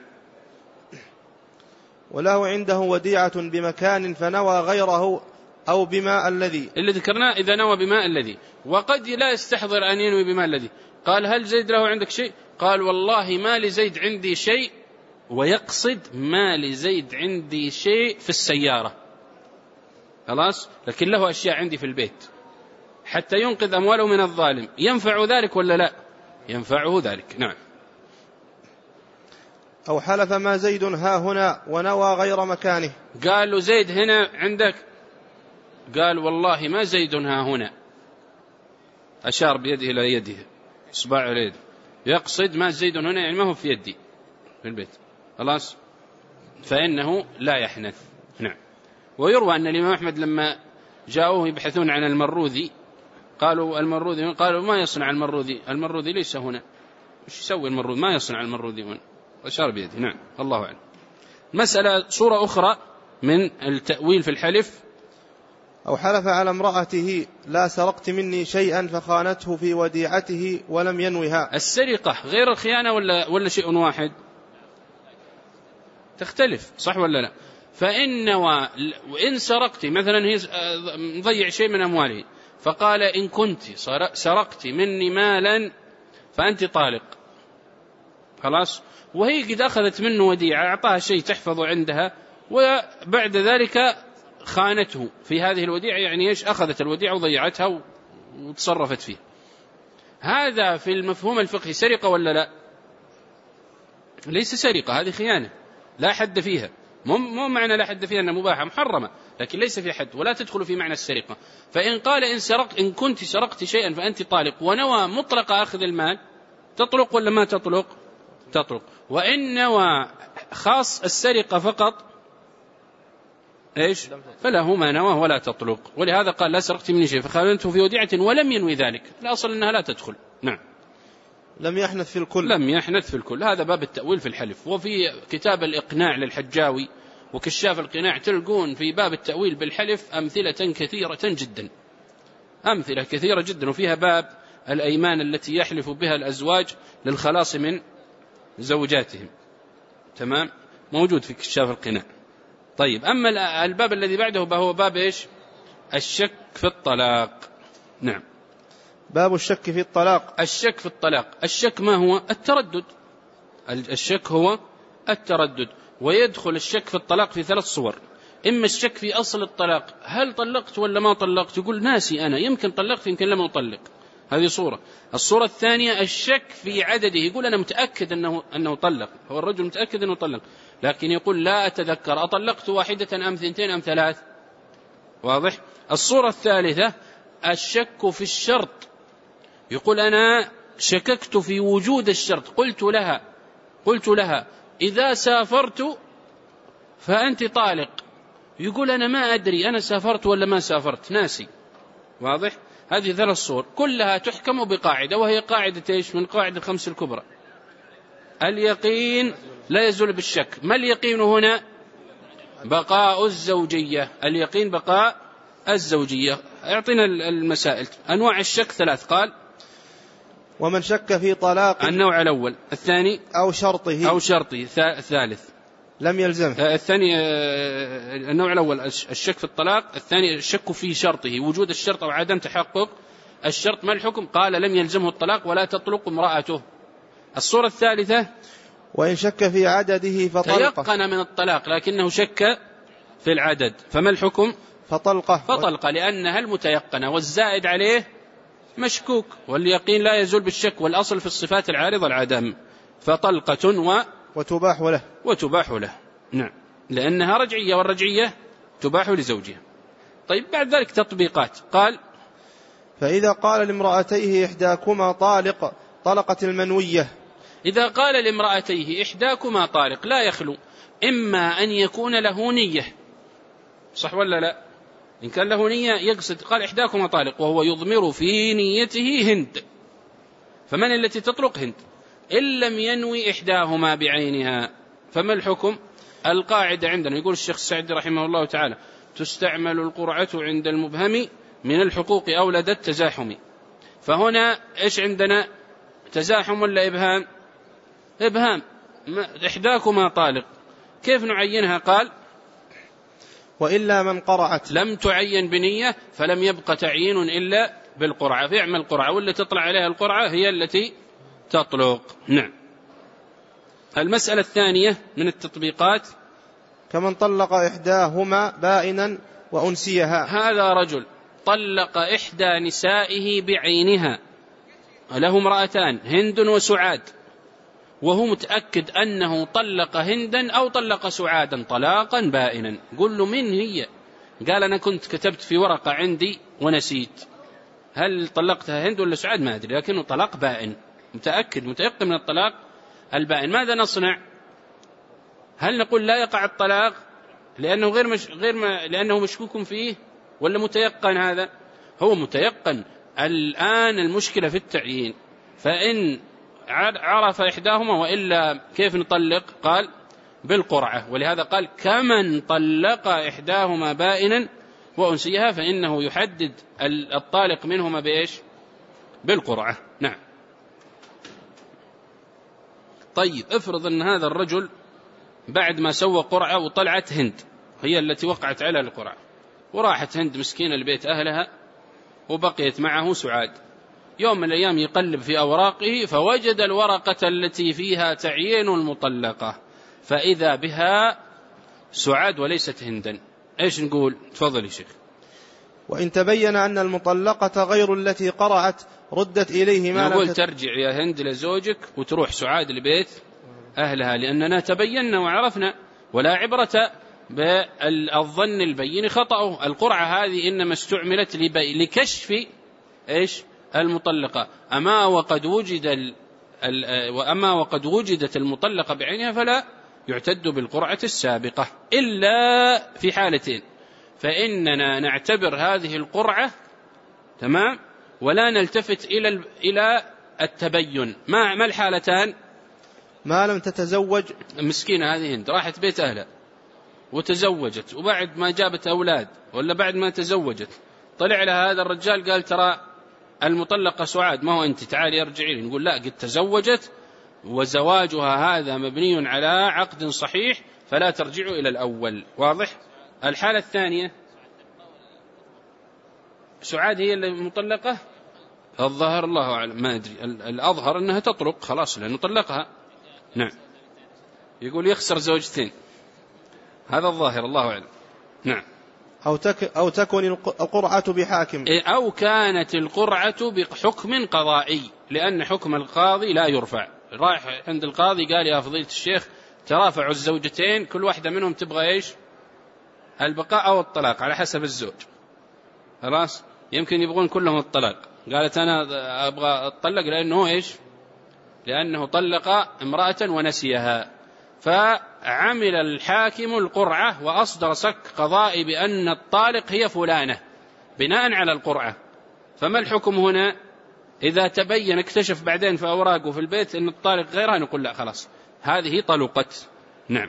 وله عنده وديعة بمكان فنوى غيره أو بما الذي، اللي ذكرناه إذا نوى بما الذي، وقد لا يستحضر أن ينوي بما الذي. قال: هل زيد له عندك شيء؟ قال: والله ما لزيد عندي شيء، ويقصد ما لزيد عندي شيء في السيارة، خلاص، لكن له أشياء عندي في البيت، حتى ينقذ أمواله من الظالم. ينفع ذلك ولا لا؟ ينفعه ذلك. نعم. أو حلف ما زيد ها هنا ونوى غير مكانه. قال له: زيد هنا عندك؟ قال: والله ما زيد ها هنا، أشار بيده إلى يده، إصبع على يده، يقصد ما زيد هنا، يعني ما هو في يدي في البيت، خلاص، فإنه لا يحنث. نعم. ويروى أن الإمام أحمد لما جاءوه يبحثون عن المروذي، قالوا: المروذي، قالوا: ما يصنع المروذي؟ المروذي ليس هنا، وش يسوي المروذي؟ ما يصنع المروذي هنا، أشار بيده. نعم، الله أعلم. مسألة صورة أخرى من التأويل في الحلف: أو حلف على امرأته لا سرقت مني شيئا فخانته في وديعته ولم ينوها. السرقة غير الخيانة ولا شيء واحد؟ تختلف، صح ولا لا؟ وإن سرقت مثلا، هي مضيع شيء من أمواله، فقال: إن كنت سرقت مني مالا فأنت طالق، خلاص، وهي قد أخذت منه وديعة، أعطاها شيء تحفظ عندها، وبعد ذلك خانته في هذه الوديعة، يعني إيش؟ أخذت الوديعة وضيعتها وتصرفت فيه. هذا في المفهوم الفقهي سرقة ولا لا؟ ليس سرقة، هذه خيانة لا حد فيها. مو معنى لا حد فيها أنها مباحة، محرمة، لكن ليس في حد، ولا تدخل في معنى السرقة. فإن قال: إن كنت سرقت شيئا فأنت طالق، ونوى مطلق أخذ المال، تطلق ولا ما تطلق؟ تطلق. وإن نوى خاص السرقة فقط، إيش؟ فله ما نواه ولا تطلق. ولهذا قال: لا سرقت مني شيء فخانته في وديعة ولم ينوي ذلك، الأصل أنها لا تدخل. نعم. لم يحنث في الكل. لم يحنث في الكل، هذا باب التأويل في الحلف. وفي كتاب الإقناع للحجاوي وكشاف القناع تلقون في باب التأويل بالحلف أمثلة كثيرة جدا، أمثلة كثيرة جدا، وفيها باب الأيمان التي يحلف بها الأزواج للخلاص من زوجاتهم، تمام، موجود في كشاف القناع. طيب، أما الباب الذي بعده هو باب إيش؟ الشك في الطلاق. نعم. باب الشك في الطلاق. الشك في الطلاق. الشك ما هو؟ التردد. الشك هو التردد، ويدخل الشك في الطلاق في 3 صور. إما الشك في أصل الطلاق، هل طلقت ولا ما طلقت، يقول ناسي أنا، يمكن طلقت يمكن لم أطلق، هذه صورة. الصورة الثانية الشك في عدده، يقول أنا متأكد أنه طلق، هو الرجل متأكد أنه طلق، لكن يقول لا أتذكر أطلقت واحدة أم 2 أم 3. واضح؟ الصورة الثالثة الشك في الشرط، يقول أنا شككت في وجود الشرط، قلت لها إذا سافرت فأنت طالق، يقول أنا ما أدري أنا سافرت ولا ما سافرت، ناسي. واضح؟ هذه 3 صور كلها تحكم بقاعدة، وهي قاعدة إيش؟ من قاعدة 5 الكبرى: اليقين لا يزول بالشك. ما اليقين هنا؟ بقاء الزوجية. اليقين بقاء الزوجية. اعطينا المسائل. أنواع الشك 3. قال: ومن شك في طلاق، النوع الأول. الثاني أو شرطه. الثالث لم يلزمه. الثاني النوع الأول الشك في الطلاق، الثاني الشك في شرطه، وجود الشرط أو عدم تحقق الشرط ما الحكم؟ قال لم يلزمه الطلاق ولا تطلق امرأته. الصورة الثالثة وإن شك في عدده فطلقه. تيقن من الطلاق لكنه شك في العدد، فما الحكم؟ فطلقه لأنها المتيقنة والزائد عليه مشكوك، واليقين لا يزول بالشك، والأصل في الصفات العارضة العدم. فطلقة وتباح له. نعم، لأنها رجعية، والرجعية تباح لزوجها. طيب بعد ذلك تطبيقات. قال فإذا قال لامرأتيه إحداكما طالق طلقت المنوية. إذا قال لامرأتيه إحداكما طالق لا يخلو إما أن يكون له نية، صح ولا لا؟ إن كان له نية يقصد قال إحداكما طالق وهو يضمر في نيته هند، فمن التي تطلق؟ هند. إن لم ينوي إحداهما بعينها فما الحكم؟ القاعدة عندنا يقول الشيخ السعدي رحمه الله تعالى تستعمل القرعة عند المبهم من الحقوق أولد التزاحم. فهنا إيش عندنا؟ تزاحم ولا إبهام؟ إبهام. إحداكما طالق كيف نعينها؟ قال وإلا من قرعت. لم تعين بنية فلم يبق تعيين إلا بالقرعة، فيعمل قرعة، واللي تطلع عليها القرعة هي التي تطلق. نعم. المسألة الثانية من التطبيقات كمن طلق إحداهما بائنا وأنسيها. هذا رجل طلق إحدى نسائه بعينها، له امرأتان هند وسعاد، وهو متأكد أنه طلق هندا أو طلق سعادا طلاقا بائنا. قل له من هي؟ قال أنا كنت كتبت في ورقة عندي ونسيت، هل طلقتها هند ولا سعاد ما أدري، لكنه طلاق بائن، متيقن من الطلاق البائن. ماذا نصنع؟ هل نقول لا يقع الطلاق لأنه لأنه مشكوك فيه، ولا متيقن؟ هذا هو متيقن. الآن المشكلة في التعيين، فإن عرف إحداهما وإلا كيف نطلق؟ قال بالقرعة، ولهذا قال كمن طلق إحداهما بائنا وأنسيها فإنه يحدد الطالق منهما بإيش؟ بالقرعة. نعم. طيب افرض أن هذا الرجل بعد ما سوى قرعة وطلعت هند هي التي وقعت على القرعة، وراحت هند مسكينة لبيت أهلها وبقيت معه سعاد. يوم من الأيام يقلب في أوراقه فوجد الورقة التي فيها تعيين المطلقة، فإذا بها سعاد وليست هندا. إيش نقول؟ تفضل يا شيخ. وإن تبين أن المطلقة غير التي قرعت ردت إليه ما نقول ترجع يا هند لزوجك وتروح سعاد لبيت أهلها، لأننا تبينا وعرفنا، ولا عبرة بالظن البين خطأه. القرعة هذه إنما استعملت لكشف إيش؟ المطلقة. أما وقد وجدت المطلقة بعينها فلا يعتد بالقرعة السابقة إلا في حالتين، فإننا نعتبر هذه القرعة تمام ولا نلتفت إلى التبين. ما الحالتان؟ ما لم تتزوج، مسكينة هذه هند راحت بيت أهلها وتزوجت، وبعد ما جابت أولاد ولا بعد ما تزوجت طلع لها هذا الرجال قال ترى المطلقة سعاد ما هو أنت، تعالي ارجعي لي. نقول لا، قد تزوجت وزواجها هذا مبني على عقد صحيح فلا ترجعوا إلى الأول. واضح؟ الحالة الثانية سعاد هي المطلقة، الظاهر الله أعلم ما أدري، الأظهر أنها تطلق خلاص لأنه طلقها. نعم. يقول يخسر زوجتين، هذا الظاهر الله أعلم. نعم. أو تكون القرعة بحاكم، أو كانت القرعة بحكم قضائي، لأن حكم القاضي لا يرفع. رايح عند القاضي قال يا فضيلة الشيخ ترافعوا الزوجتين كل واحدة منهم تبغى إيش؟ البقاء أو الطلاق على حسب الزوج. خلاص يمكن يبغون كلهم الطلاق، قالت أنا أبغى أطلق لأنه إيش؟ لأنه طلق امرأة ونسيها، فعمل الحاكم القرعة وأصدر سك قضائي بأن الطالق هي فلانة بناء على القرعة. فما الحكم هنا؟ إذا تبين اكتشف بعدين في أوراقه في البيت أن الطالق غيرها نقول لا خلاص هذه طلقت. نعم.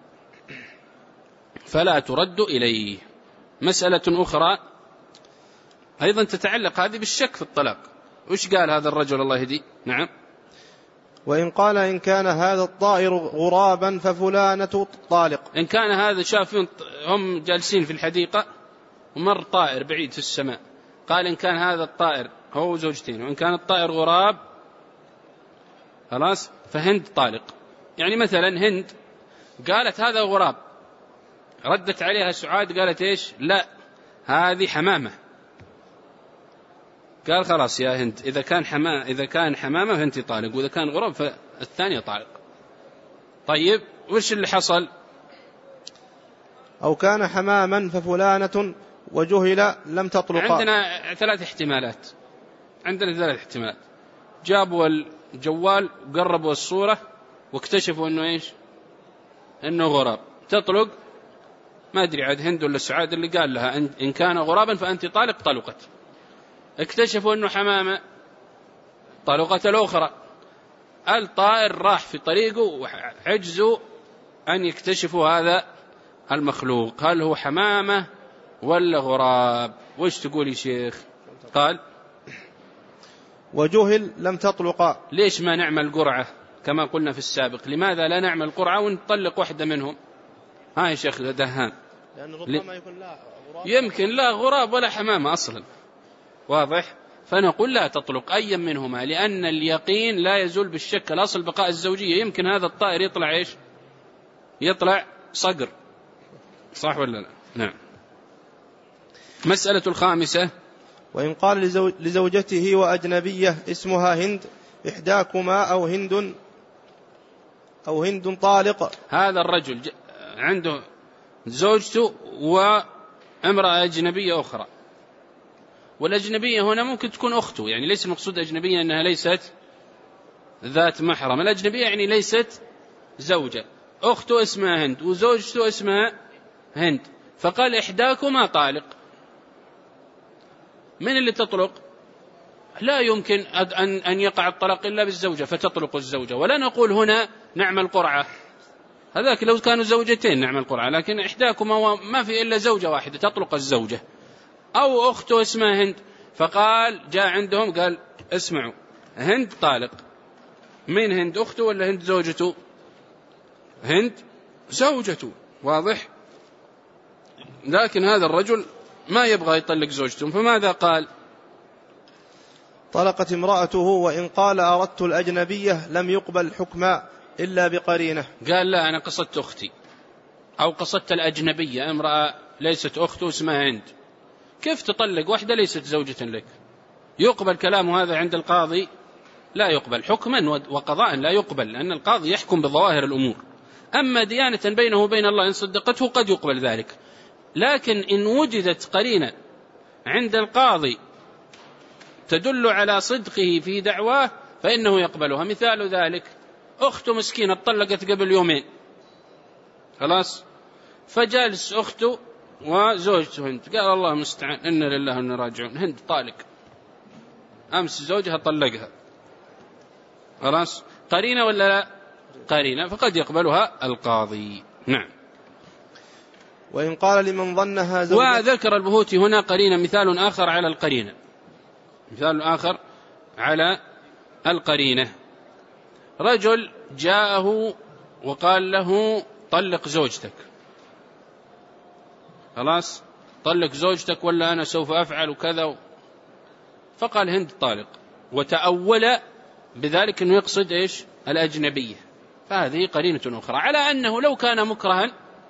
فلا ترد إليه. مسألة أخرى أيضا تتعلق هذه بالشك في الطلاق. وش قال هذا الرجل الله يهديه؟ نعم. وإن قال إن كان هذا الطائر غرابا ففلانة طالق. إن كان هذا شافين هم جالسين في الحديقة ومر طائر بعيد في السماء، قال إن كان هذا الطائر هو زوجتين. وإن كان الطائر غراب خلاص فهند طالق. يعني مثلا هند قالت هذا غراب، ردت عليها سعاد قالت إيش؟ لا هذه حمامة. قال خلاص يا هند إذا كان حمامة فأنت طالق، وإذا كان غراب فالثانية طالق. طيب وش اللي حصل؟ أو كان حماما ففلانة وجهل لم تطلق. عندنا ثلاث احتمالات. جابوا الجوال وقربوا الصورة واكتشفوا انه ايش؟ انه غراب. تطلق ما ادري عاد هند ولا سعاد اللي قال لها ان كان غرابا فانت طالق، طلقت. اكتشفوا انه حمامة، طلقت الاخرى. الطائر راح في طريقه وعجزوا ان يكتشفوا هذا المخلوق هل هو حمامة ولا غراب. وش تقول يا شيخ؟ قال وجهل لم تطلق. ليش ما نعمل قرعة كما قلنا في السابق؟ لماذا لا نعمل قرعة ونطلق واحدة منهم؟ ها يا شيخ دهان، لأنه ربما يكون لا غراب، يمكن لا غراب ولا حمامة أصلا. واضح؟ فنقول لا تطلق أي منهما، لأن اليقين لا يزول بالشك. الأصل بقاء الزوجية. يمكن هذا الطائر يطلع إيش؟ يطلع صقر، صح ولا لا؟ نعم. مسألة الخامسة: وإن قال لزوجته وأجنبية اسمها هند إحداكما أو هند طالق. هذا الرجل عنده زوجته وامرأة أجنبية أخرى، والأجنبية هنا ممكن تكون أخته، يعني ليس المقصود أجنبية أنها ليست ذات محرم. الأجنبية يعني ليست زوجة. أخته اسمها هند وزوجته اسمها هند، فقال إحداكما طالق. من اللي تطلق؟ لا يمكن أن يقع الطلاق إلا بالزوجة، فتطلق الزوجة. ولا نقول هنا نعمل قرعة، هذاك لو كانوا زوجتين نعمل قرعة، لكن إحداكما ما في إلا زوجة واحدة، تطلق الزوجة. أو أخته اسمها هند، فقال جاء عندهم قال اسمعوا هند طالق. من هند؟ أخته ولا هند زوجته؟ هند زوجته. واضح؟ لكن هذا الرجل ما يبغى يطلق زوجته، فماذا قال؟ طلقت امرأته. وإن قال أردت الأجنبية لم يقبل حكما إلا بقرينة. قال لا أنا قصدت أختي، أو قصدت الأجنبية، امرأة ليست أخته اسمها هند. كيف تطلق واحدة ليست زوجة لك؟ يقبل كلام هذا عند القاضي؟ لا يقبل. حكما وقضاء لا يقبل، لأن القاضي يحكم بظواهر الأمور. أما ديانة بينه وبين الله إن صدقته قد يقبل ذلك. لكن إن وجدت قرينة عند القاضي تدل على صدقه في دعواه فإنه يقبلها. مثال ذلك أخته مسكينة طلقت قبل يومين، خلاص، فجالس أخته وزوجته هند، قال الله المستعان إنا لله وإنا راجعون، هند طالق، أمس زوجها طلقها، خلاص، قرينة ولا لا؟ قرينة، فقد يقبلها القاضي. نعم. وإن قال لمن ظنها زوجة. وذكر البهوتي هنا قرينة، مثال آخر على القرينة، مثال آخر على القرينة. رجل جاءه وقال له طلق زوجتك، خلاص، طلق زوجتك ولا أنا سوف أفعل كذا، فقال هند طالق، وتأول بذلك أنه يقصد إيش؟ الأجنبية. فهذه قرينة أخرى على أنه لو كان مكرها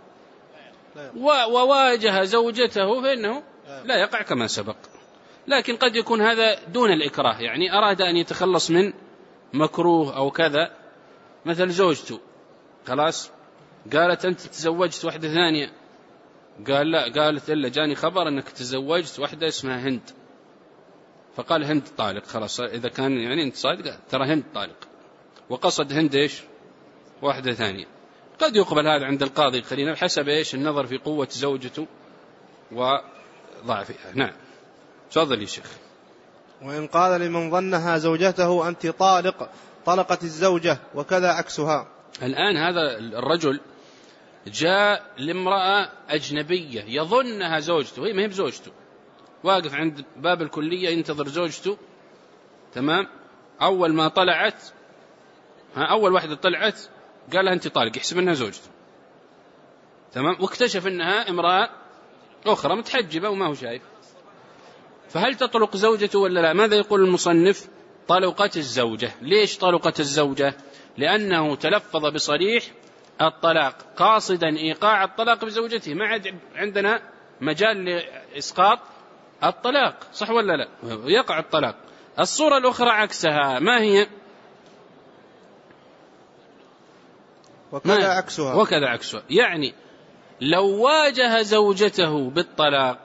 وواجه زوجته فإنه لا يقع كما سبق. لكن قد يكون هذا دون الإكراه، يعني أراد أن يتخلص من مكروه أو كذا، مثل زوجته خلاص قالت أنت تزوجت واحدة ثانية، قال لا، قالت إلا جاني خبر أنك تزوجت واحدة اسمها هند، فقال هند طالق، خلاص إذا كان يعني أنت صادق ترى هند طالق، وقصد هند إيش؟ واحدة ثانية. قد يقبل هذا عند القاضي قرينة بحسب إيش؟ النظر في قوة زوجته وضعفها. نعم. تفضل يا شيخ. وإن قال لمن ظنها زوجته أنت طالق طلقت الزوجة، وكذا عكسها. الآن هذا الرجل جاء لامرأة أجنبية يظنها زوجته، هي ما هي بزوجته، واقف عند باب الكلية ينتظر زوجته، تمام، أول ما طلعت، أول واحدة طلعت قال لها أنت طالق، يحسب أنها زوجته، تمام، واكتشف أنها امرأة أخرى متحجبة وما هو شايف، فهل تطلق زوجته ولا لا؟ ماذا يقول المصنف؟ طلقت الزوجة. ليش طلقت الزوجة؟ لأنه تلفظ بصريح الطلاق قاصدا إيقاع الطلاق بزوجته، ما عاد عندنا مجال لإسقاط الطلاق، صح ولا لا؟ يقع الطلاق. الصورة الأخرى عكسها، ما هي؟ وكذا عكسها. وكذا عكسها، يعني لو واجه زوجته بالطلاق،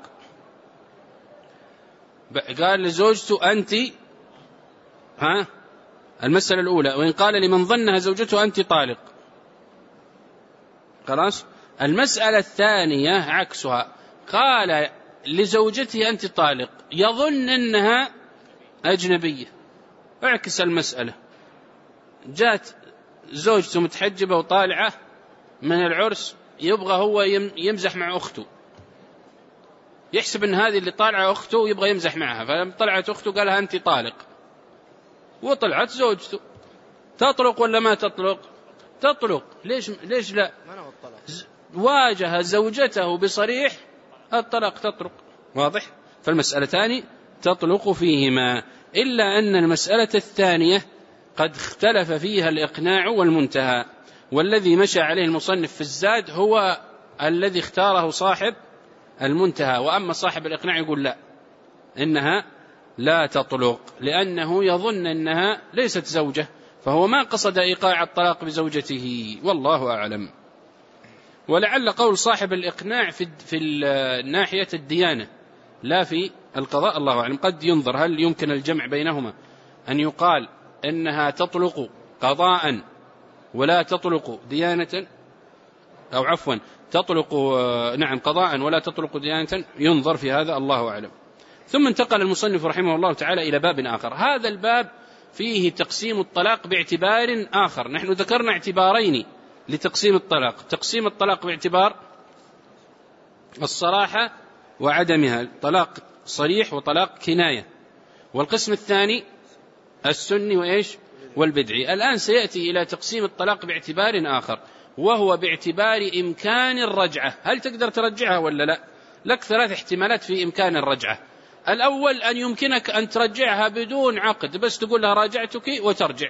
قال لزوجته أنت المسألة الأولى، وإن قال لمن ظنها زوجته أنت طالق، خلاص. المسألة الثانية عكسها، قال لزوجته أنت طالق يظن أنها أجنبية. اعكس المسألة، جات زوجته متحجبة وطالعة من العرس، يبغى هو يمزح مع أخته، يحسب أن هذه اللي طالعة أخته ويبغى يمزح معها، فلما طلعت أخته قالها أنت طالق، وطلعت زوجته. تطلق ولا ما تطلق؟ تطلق. ليش لا؟ واجه زوجته بصريح الطلاق، تطلق. واضح؟ فالمسألتان تطلق فيهما، إلا أن المسألة الثانية قد اختلف فيها الإقناع والمنتهى، والذي مشى عليه المصنف في الزاد هو الذي اختاره صاحب المنتهى، وأما صاحب الإقناع يقول لا، إنها لا تطلق، لأنه يظن أنها ليست زوجة، فهو ما قصد إيقاع الطلاق بزوجته، والله أعلم. ولعل قول صاحب الإقناع في ناحية الديانة لا في القضاء، الله أعلم. قد ينظر هل يمكن الجمع بينهما، أن يقال إنها تطلق قضاء ولا تطلق ديانة، أو عفوا تطلق قضاء ولا تطلق ديانة، ينظر في هذا، الله أعلم. ثم انتقل المصنف رحمه الله تعالى إلى باب آخر. هذا الباب فيه تقسيم الطلاق باعتبار آخر. نحن ذكرنا اعتبارين لتقسيم الطلاق: تقسيم الطلاق باعتبار الصراحة وعدمها، طلاق صريح وطلاق كناية، والقسم الثاني السني وإيش والبدعي. الآن سيأتي إلى تقسيم الطلاق باعتبار آخر، وهو باعتبار إمكان الرجعة. هل تقدر ترجعها ولا لا؟ لك 3 احتمالات في إمكان الرجعة. الأول أن يمكنك أن ترجعها بدون عقد، بس تقول لها راجعتك وترجع.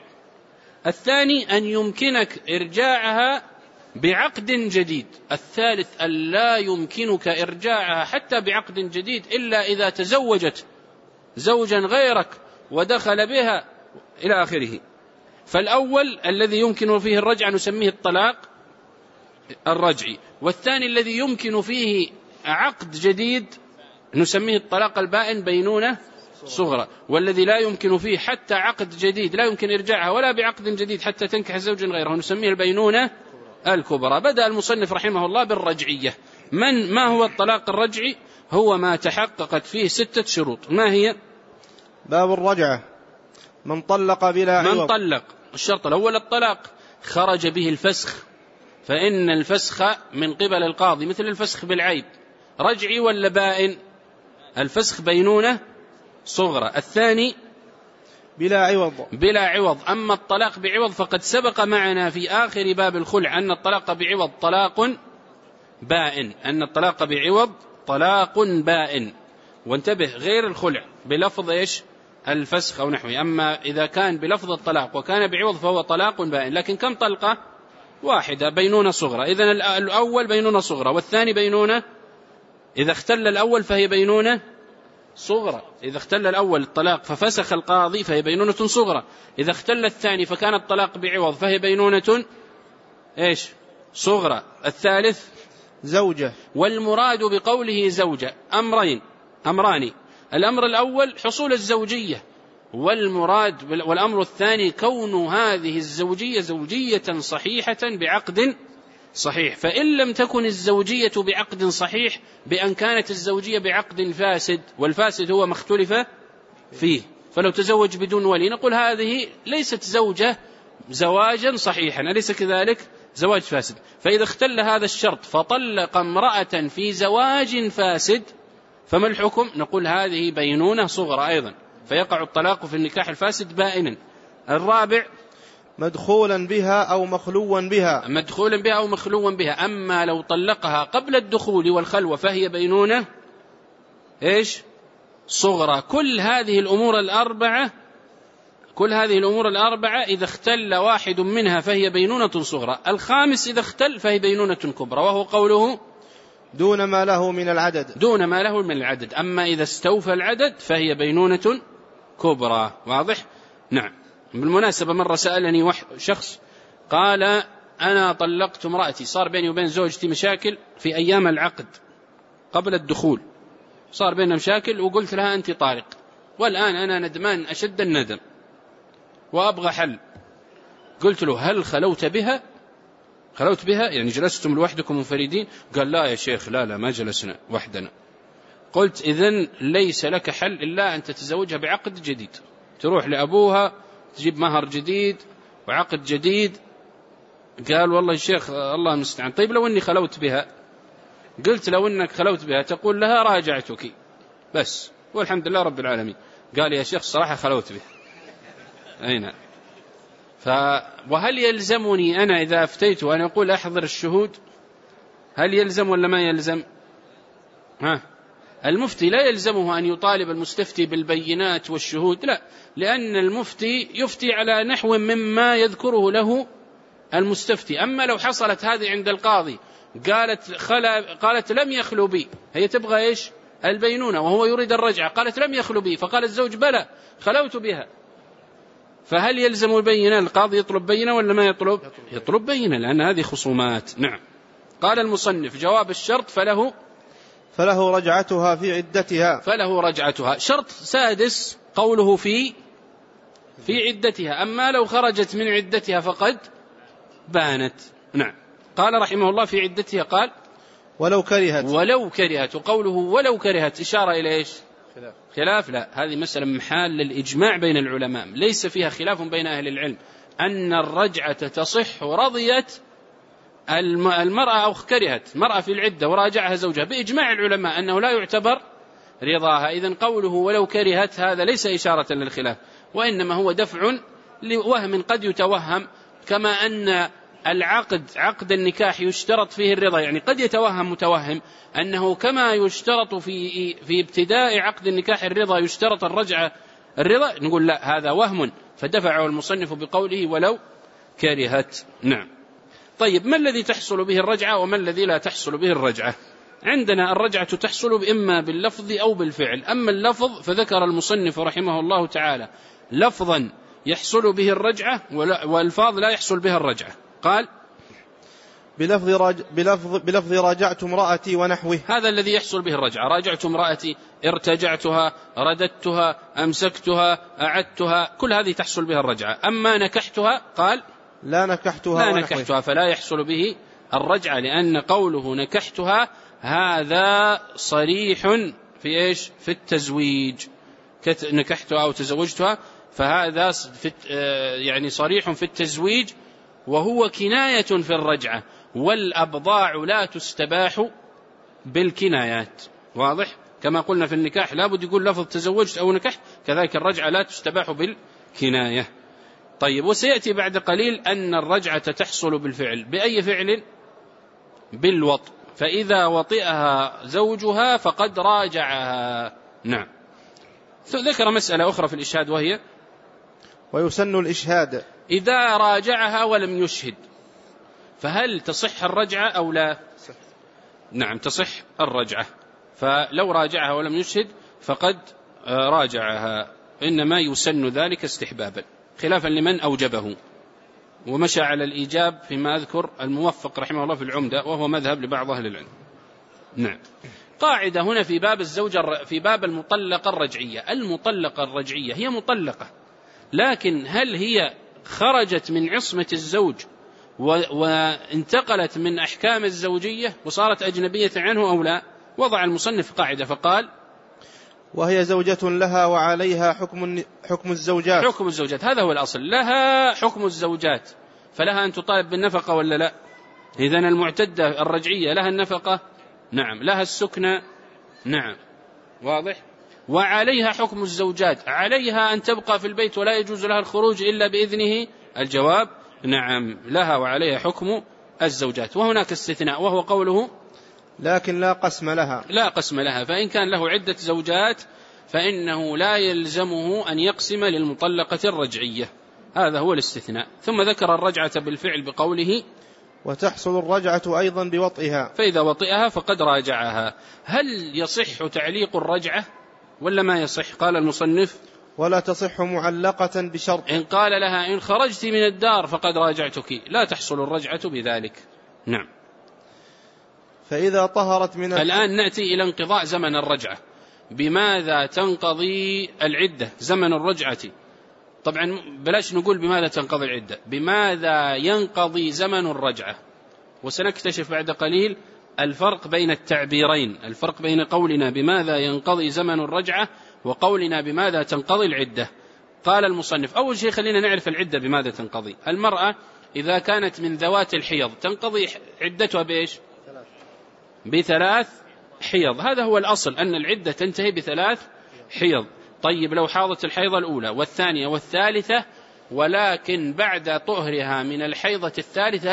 الثاني أن يمكنك إرجاعها بعقد جديد. الثالث أن لا يمكنك إرجاعها حتى بعقد جديد إلا إذا تزوجت زوجا غيرك ودخل بها إلى آخره. فالأول الذي يمكن فيه الرجعة نسميه الطلاق الرجعي، والثاني الذي يمكن فيه عقد جديد نسميه الطلاق البائن بينونة صغرى، والذي لا يمكن فيه حتى عقد جديد لا يمكن إرجاعها ولا بعقد جديد حتى تنكح زوج غيره نسميه البينونة الكبرى. بدأ المصنف رحمه الله بالرجعية. ما هو الطلاق الرجعي؟ هو ما تحققت فيه 6 شروط. ما هي؟ باب الرجعة: من طلق بلا عوض. من طلق، الشرط الأول الطلاق، خرج به الفسخ، فإن الفسخ من قبل القاضي مثل الفسخ بالعيب، رجعي ولا بائن؟ الفسخ بينونة صغرى. الثاني بلا عوض. بلا عوض. أما الطلاق بعوض فقد سبق معنا في آخر باب الخلع أن الطلاق بعوض طلاق بائن، أن الطلاق بعوض طلاق بائن. وانتبه، غير الخلع بلفظ إيش؟ الفسخ أو نحوه. أما إذا كان بلفظ الطلاق وكان بعوض فهو طلاق بائن. لكن كم طلقة؟ واحدة، بينونة صغرى. إذن الأول بينونة صغرى، والثاني بينونة، إذا اختل الأول فهي بينونة صغرى. إذا اختل الأول الطلاق ففسخ القاضي فهي بينونة صغرى. إذا اختل الثاني فكان الطلاق بعوض فهي بينونة إيش؟ صغرى. الثالث زوجة. والمراد بقوله زوجة أمران: الأمر الأول حصول الزوجية، والأمر الثاني كون هذه الزوجية زوجية صحيحة بعقد صحيح. فإن لم تكن الزوجية بعقد صحيح بأن كانت الزوجية بعقد فاسد، والفاسد هو ما اختلف فيه، فلو تزوج بدون ولي نقول هذه ليست زوجة زواجا صحيحا، أليس كذلك؟ زواج فاسد. فإذا اختل هذا الشرط فطلق امرأة في زواج فاسد فما الحكم؟ نقول هذه بينونة صغرى أيضا، فيقع الطلاق في النكاح الفاسد بائنا. الرابع مدخولا بها أو مخلوا بها. مدخولا بها أو مخلوا بها. أما لو طلقها قبل الدخول والخلوة فهي بينونة إيش؟ صغرى. كل هذه الأمور الأربعة إذا اختل واحد منها فهي بينونة صغرى، الخامس إذا اختل فهي بينونة كبرى، وهو قوله دون ما له من العدد. أما إذا استوفى العدد فهي بينونة كبرى. واضح؟ نعم. بالمناسبة مرة سألني شخص قال أنا طلقت امرأتي، صار بيني وبين زوجتي مشاكل في أيام العقد قبل الدخول، صار بيننا مشاكل وقلت لها أنت طالق، والآن أنا ندمان أشد الندم وأبغى حل. قلت له هل خلوت بها يعني جلستم لوحدكم منفردين؟ قال لا يا شيخ، لا ما جلسنا وحدنا. قلت إذن ليس لك حل إلا أن تتزوجها بعقد جديد، تروح لأبوها تجيب مهر جديد وعقد جديد. قال والله يا شيخ الله المستعان. طيب لو أني خلوت بها؟ قلت لو أنك خلوت بها تقول لها راجعتك بس والحمد لله رب العالمين. قال يا شيخ صراحة خلوت بها. أين؟ وهل يلزمني أنا إذا أفتيت أن أقول أحضر الشهود؟ هل يلزم ولا ما يلزم؟ المفتي لا يلزمه أن يطالب المستفتي بالبينات والشهود، لا، لأن المفتي يفتي على نحو مما يذكره له المستفتي. أما لو حصلت هذه عند القاضي قالت لم يخلو بي، هي تبغى إيش؟ البينونة، وهو يريد الرجعة، قالت لم يخلو بي، فقال الزوج بلى خلوت بها، فهل يلزم البينة؟ القاضي يطلب بينة ولا ما يطلب؟ يطلب بينة، لأن هذه خصومات. نعم. قال المصنف جواب الشرط فله رجعتها في عدتها. فله رجعتها. شرط سادس قوله في عدتها، أما لو خرجت من عدتها فقد بانت. نعم. قال رحمه الله في عدتها، قال ولو كرهت. وقوله ولو كرهت إشارة إلى إيش؟ خلاف. لا، هذه مسألة محال للإجماع بين العلماء، ليس فيها خلاف بين أهل العلم أن الرجعة تصح رضيت المرأة أو كرهت مرأة في العدة وراجعها زوجها، بإجماع العلماء أنه لا يعتبر رضاها. إذن قوله ولو كرهت هذا ليس إشارة للخلاف، وإنما هو دفع لوهم قد يتوهم، كما أن عقد النكاح يشترط فيه الرضا، يعني قد يتوهم متوهم أنه كما يشترط في ابتداء عقد النكاح الرضا يشترط الرضا، نقول لا، هذا وهم، فدفعه المصنف بقوله ولو كرهت. نعم. طيب ما الذي تحصل به الرجعة وما الذي لا تحصل به الرجعة؟ عندنا الرجعة تحصل إما باللفظ أو بالفعل. أما اللفظ فذكر المصنف رحمه الله تعالى لفظا يحصل به الرجعة والفاظ لا يحصل بها الرجعة. قال بلفظ راجعت امرأتي ونحوه، هذا الذي يحصل به الرجعة. راجعت امرأتي، ارتجعتها، رددتها، أمسكتها، أعدتها، كل هذه تحصل بها الرجعة. أما نكحتها قال لا نكحتها فلا يحصل به الرجعة، لأن قوله نكحتها هذا صريح في إيش؟ في التزويج. نكحتها أو تزوجتها، فهذا يعني صريح في التزويج، وهو كناية في الرجعة، والأبضاع لا تستباح بالكنايات. واضح؟ كما قلنا في النكاح لابد يقول لفظ تزوجت أو نكحت، كذلك الرجعة لا تستباح بالكناية. طيب، وسيأتي بعد قليل أن الرجعة تحصل بالفعل. بأي فعل؟ بالوطء، فإذا وطئها زوجها فقد راجعها. نعم. ذكر مسألة أخرى في الإشهاد، وهي ويسن الإشهاد إذا راجعها ولم يشهد، فهل تصح الرجعة أو لا؟ نعم تصح الرجعة، فلو راجعها ولم يشهد فقد راجعها، إنما يسن ذلك استحبابا، خلافا لمن أوجبه ومشى على الإيجاب فيما أذكر الموفق رحمه الله في العمدة، وهو مذهب لبعض أهل العلم. نعم. قاعدة هنا في باب الزوجة، في باب المطلقة الرجعية. المطلقة الرجعية هي مطلقة، لكن هل هي خرجت من عصمة الزوج وانتقلت من أحكام الزوجية وصارت أجنبية عنه أو لا؟ وضع المصنف قاعدة فقال وهي زوجة لها وعليها حكم الزوجات. حكم الزوجات، هذا هو الأصل، لها حكم الزوجات، فلها أن تطالب بالنفقة ولا لا؟ إذن المعتدة الرجعية لها النفقة؟ نعم. لها السكنة؟ نعم. واضح؟ وعليها حكم الزوجات، عليها أن تبقى في البيت ولا يجوز لها الخروج إلا بإذنه؟ الجواب نعم، لها وعليها حكم الزوجات. وهناك استثناء، وهو قوله لكن لا قسم لها. لا قسم لها، فإن كان له عدة زوجات فإنه لا يلزمه أن يقسم للمطلقة الرجعية. هذا هو الاستثناء. ثم ذكر الرجعة بالفعل بقوله وتحصل الرجعة أيضا بوطئها، فإذا وطئها فقد راجعها. هل يصح تعليق الرجعة ولا ما يصح؟ قال المصنف ولا تصح معلقة بشرط. إن قال لها إن خرجت من الدار فقد راجعتك لا تحصل الرجعة بذلك. نعم. فإذا طهرت من الآن نأتي إلى انقضاء زمن الرجعة. بماذا تنقضي العدة زمن الرجعة؟ طبعا بلاش نقول بماذا تنقضي العدة، بماذا ينقضي زمن الرجعة. وسنكتشف بعد قليل الفرق بين التعبيرين، الفرق بين قولنا بماذا ينقضي زمن الرجعة وقولنا بماذا تنقضي العدة. قال المصنف أول شيء خلينا نعرف العدة بماذا تنقضي. المرأة إذا كانت من ذوات الحيض تنقضي عدتها بإيش؟ ب3 حيض. هذا هو الأصل، أن العدة تنتهي ب3 حيض. طيب لو حاضت الحيضة الأولى والثانية والثالثة ولكن بعد طهرها من الحيضة الثالثة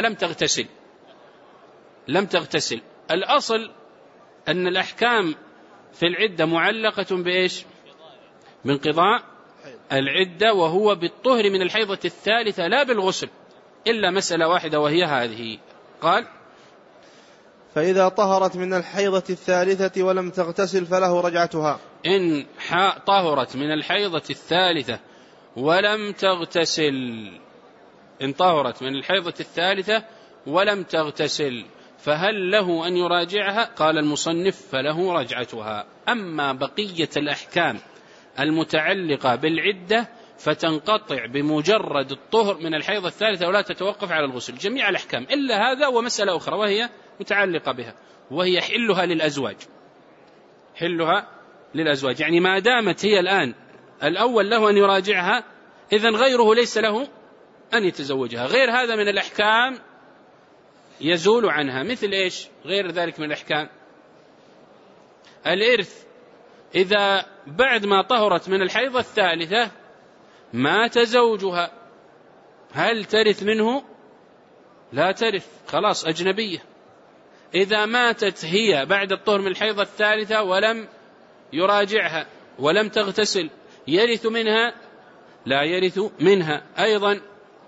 لم تغتسل، الأصل أن الأحكام في العدة معلقة بإيش؟ بانقضاء العدة، وهو بالطهر من الحيضة الثالثة لا بالغسل، إلا مسألة واحدة وهي هذه. قال فإذا طهرت من الحيضة الثالثة ولم تغتسل فله رجعتها. إن طهرت من الحيضة الثالثة ولم تغتسل، إن طهرت من الحيضة الثالثة ولم تغتسل فهل له أن يراجعها؟ قال المصنف فله رجعتها. أما بقية الأحكام المتعلقة بالعدة فتنقطع بمجرد الطهر من الحيضة الثالثة ولا تتوقف على الغسل، جميع الأحكام إلا هذا ومسألة أخرى وهي متعلقة بها، وهي حلها للأزواج. يعني ما دامت هي الآن الأول له أن يراجعها، إذن غيره ليس له أن يتزوجها. غير هذا من الأحكام يزول عنها. مثل إيش غير ذلك من الأحكام؟ الإرث، إذا بعد ما طهرت من الحيضة الثالثة مات زوجها هل ترث منه؟ لا ترث، خلاص أجنبية. إذا ماتت هي بعد الطهر من الحيضة الثالثة ولم يراجعها ولم تغتسل يرث منها؟ لا يرث منها. أيضا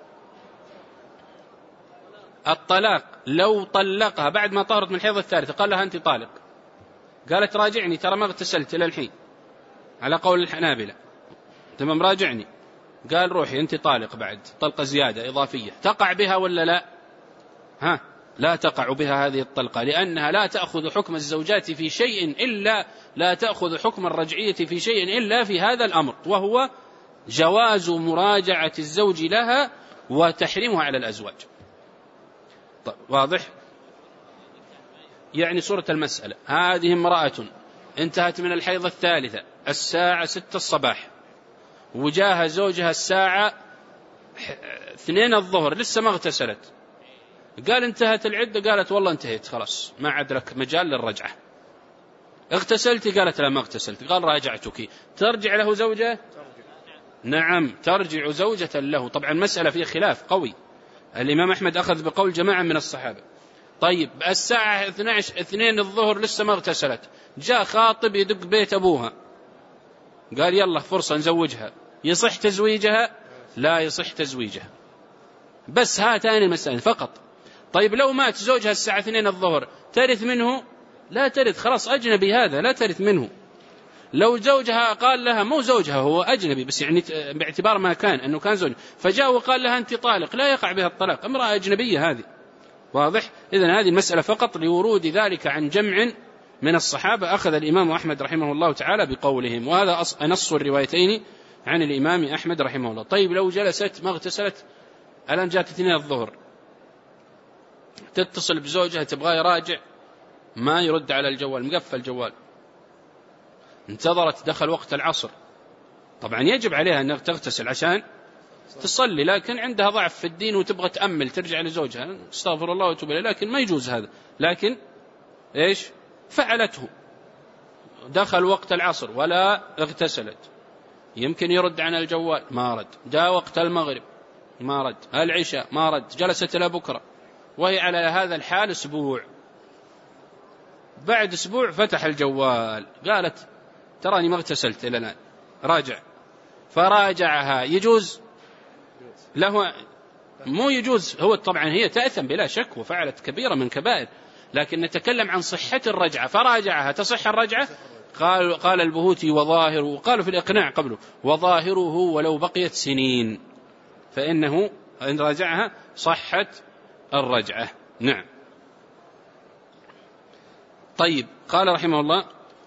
الطلاق، لو طلقها بعد ما طهرت من الحيضة الثالثة قال لها أنت طالق، قالت راجعني ترى ما اغتسلت إلى الحين على قول الحنابلة، تمام راجعني، قال روحي أنت طالق بعد طلقة زيادة إضافية، تقع بها ولا لا؟ لا تقع بها هذه الطلقة، لأنها لا تأخذ حكم الزوجات في شيء إلا لا تأخذ حكم الرجعية في شيء إلا في هذا الأمر، وهو جواز مراجعة الزوج لها وتحريمها على الأزواج. طيب واضح؟ يعني صورة المسألة هذه امرأة انتهت من الحيضة الثالثة الساعة 6 الصباح، وجاها زوجها الساعة 2 الظهر لسه ما اغتسلت، قال انتهت العدة، قالت والله انتهيت خلاص ما عاد لك مجال للرجعة. اغتسلت؟ قالت لا ما اغتسلت، قال راجعتك، ترجع له زوجة؟ نعم ترجع زوجة له. طبعا المسألة فيها خلاف قوي، الإمام أحمد أخذ بقول جماعة من الصحابة. طيب الساعة 2 الظهر لسه ما اغتسلت، جاء خاطب يدق بيت أبوها قال يلا فرصة نزوجها، يصح تزويجها؟ لا يصح تزويجها. بس هاتان المسائل فقط. طيب لو مات زوجها الساعة 2 الظهر ترث منه؟ لا ترث، خلاص أجنبي هذا لا ترث منه. لو زوجها قال لها مو زوجها هو أجنبي بس يعني باعتبار ما كان أنه كان زوج، فجاء وقال لها أنت طالق، لا يقع بها الطلاق، امرأة أجنبية هذه. واضح؟ إذن هذه المسألة فقط لورود ذلك عن جمع من الصحابة أخذ الإمام أحمد رحمه الله تعالى بقولهم، وهذا نص الروايتين عن الإمام أحمد رحمه الله. طيب لو جلست ما اغتسلت الآن جاءت 2 الظهر، تتصل بزوجها تبغى يراجع ما يرد على الجوال، مقفل الجوال، انتظرت دخل وقت العصر، طبعا يجب عليها أن تغتسل عشان تصلي، لكن عندها ضعف في الدين وتبغى تأمل ترجع لزوجها، استغفر الله وتوب إليه، لكن ما يجوز هذا. لكن إيش فعلته؟ دخل وقت العصر ولا اغتسلت، يمكن يرد عن الجوال ما رد، جاء وقت المغرب ما رد، العشاء ما رد، جلست إلى بكرة، وهي على هذا الحال أسبوع. بعد أسبوع فتح الجوال قالت تراني ما اغتسلت إلى الآن، راجع، فراجعها، يجوز له؟ مو يجوز، هو طبعا هي تأثم بلا شك وفعلت كبيرة من كبائر، لكن نتكلم عن صحة الرجعة، فراجعها، تصح الرجعة؟ قال البهوتي وظاهره، وقالوا في الإقناع قبله وظاهره ولو بقيت سنين، فإنه إن راجعها صحت الرجعة. نعم. طيب، قال رحمه الله: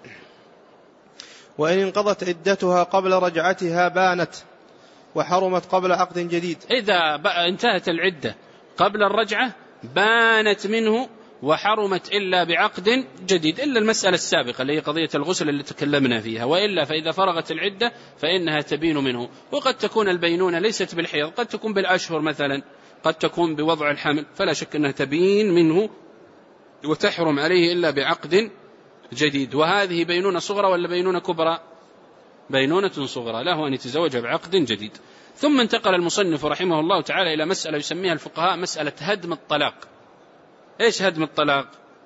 وإن انقضت عدتها قبل رجعتها بانت وحرمت قبل عقد جديد. إذا انتهت العدة قبل الرجعة بانت منه وحرمت إلا بعقد جديد، إلا المسألة السابقة اللي هي قضية الغسل اللي تكلمنا فيها، وإلا فإذا فرغت العدة فإنها تبين منه. وقد تكون البينونة ليست بالحيض، قد تكون بالأشهر مثلا، قد تكون بوضع الحمل، فلا شك أنها تبين منه وتحرم عليه إلا بعقد جديد. وهذه بينونة صغرى ولا بينونة كبرى؟ بينونة صغرى، له أن يتزوج بعقد جديد. ثم انتقل المصنف رحمه الله تعالى إلى مسألة يسميها الفقهاء مسألة هدم الطلاق. إيش هدم الطلاق؟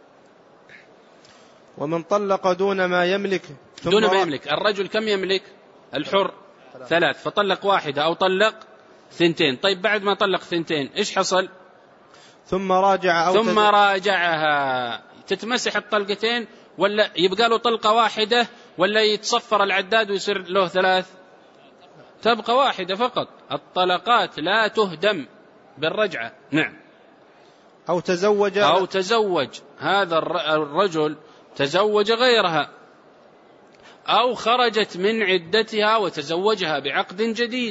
ومن طلق دون ما يملك. دون ما يملك، الرجل كم يملك؟ الحر 3، فطلق واحدة أو طلق 2. طيب بعد ما طلق 2 إيش حصل؟ ثم راجع أو ثم راجعها، تتمسح الطلقتين ولا يبقى له طلقة واحدة ولا يتصفر العداد ويصير له 3؟ تبقى واحدة فقط. الطلقات لا تهدم بالرجعة. نعم. أو تزوج هذا الرجل تزوج غيرها، أو خرجت من عدتها وتزوجها بعقد جديد،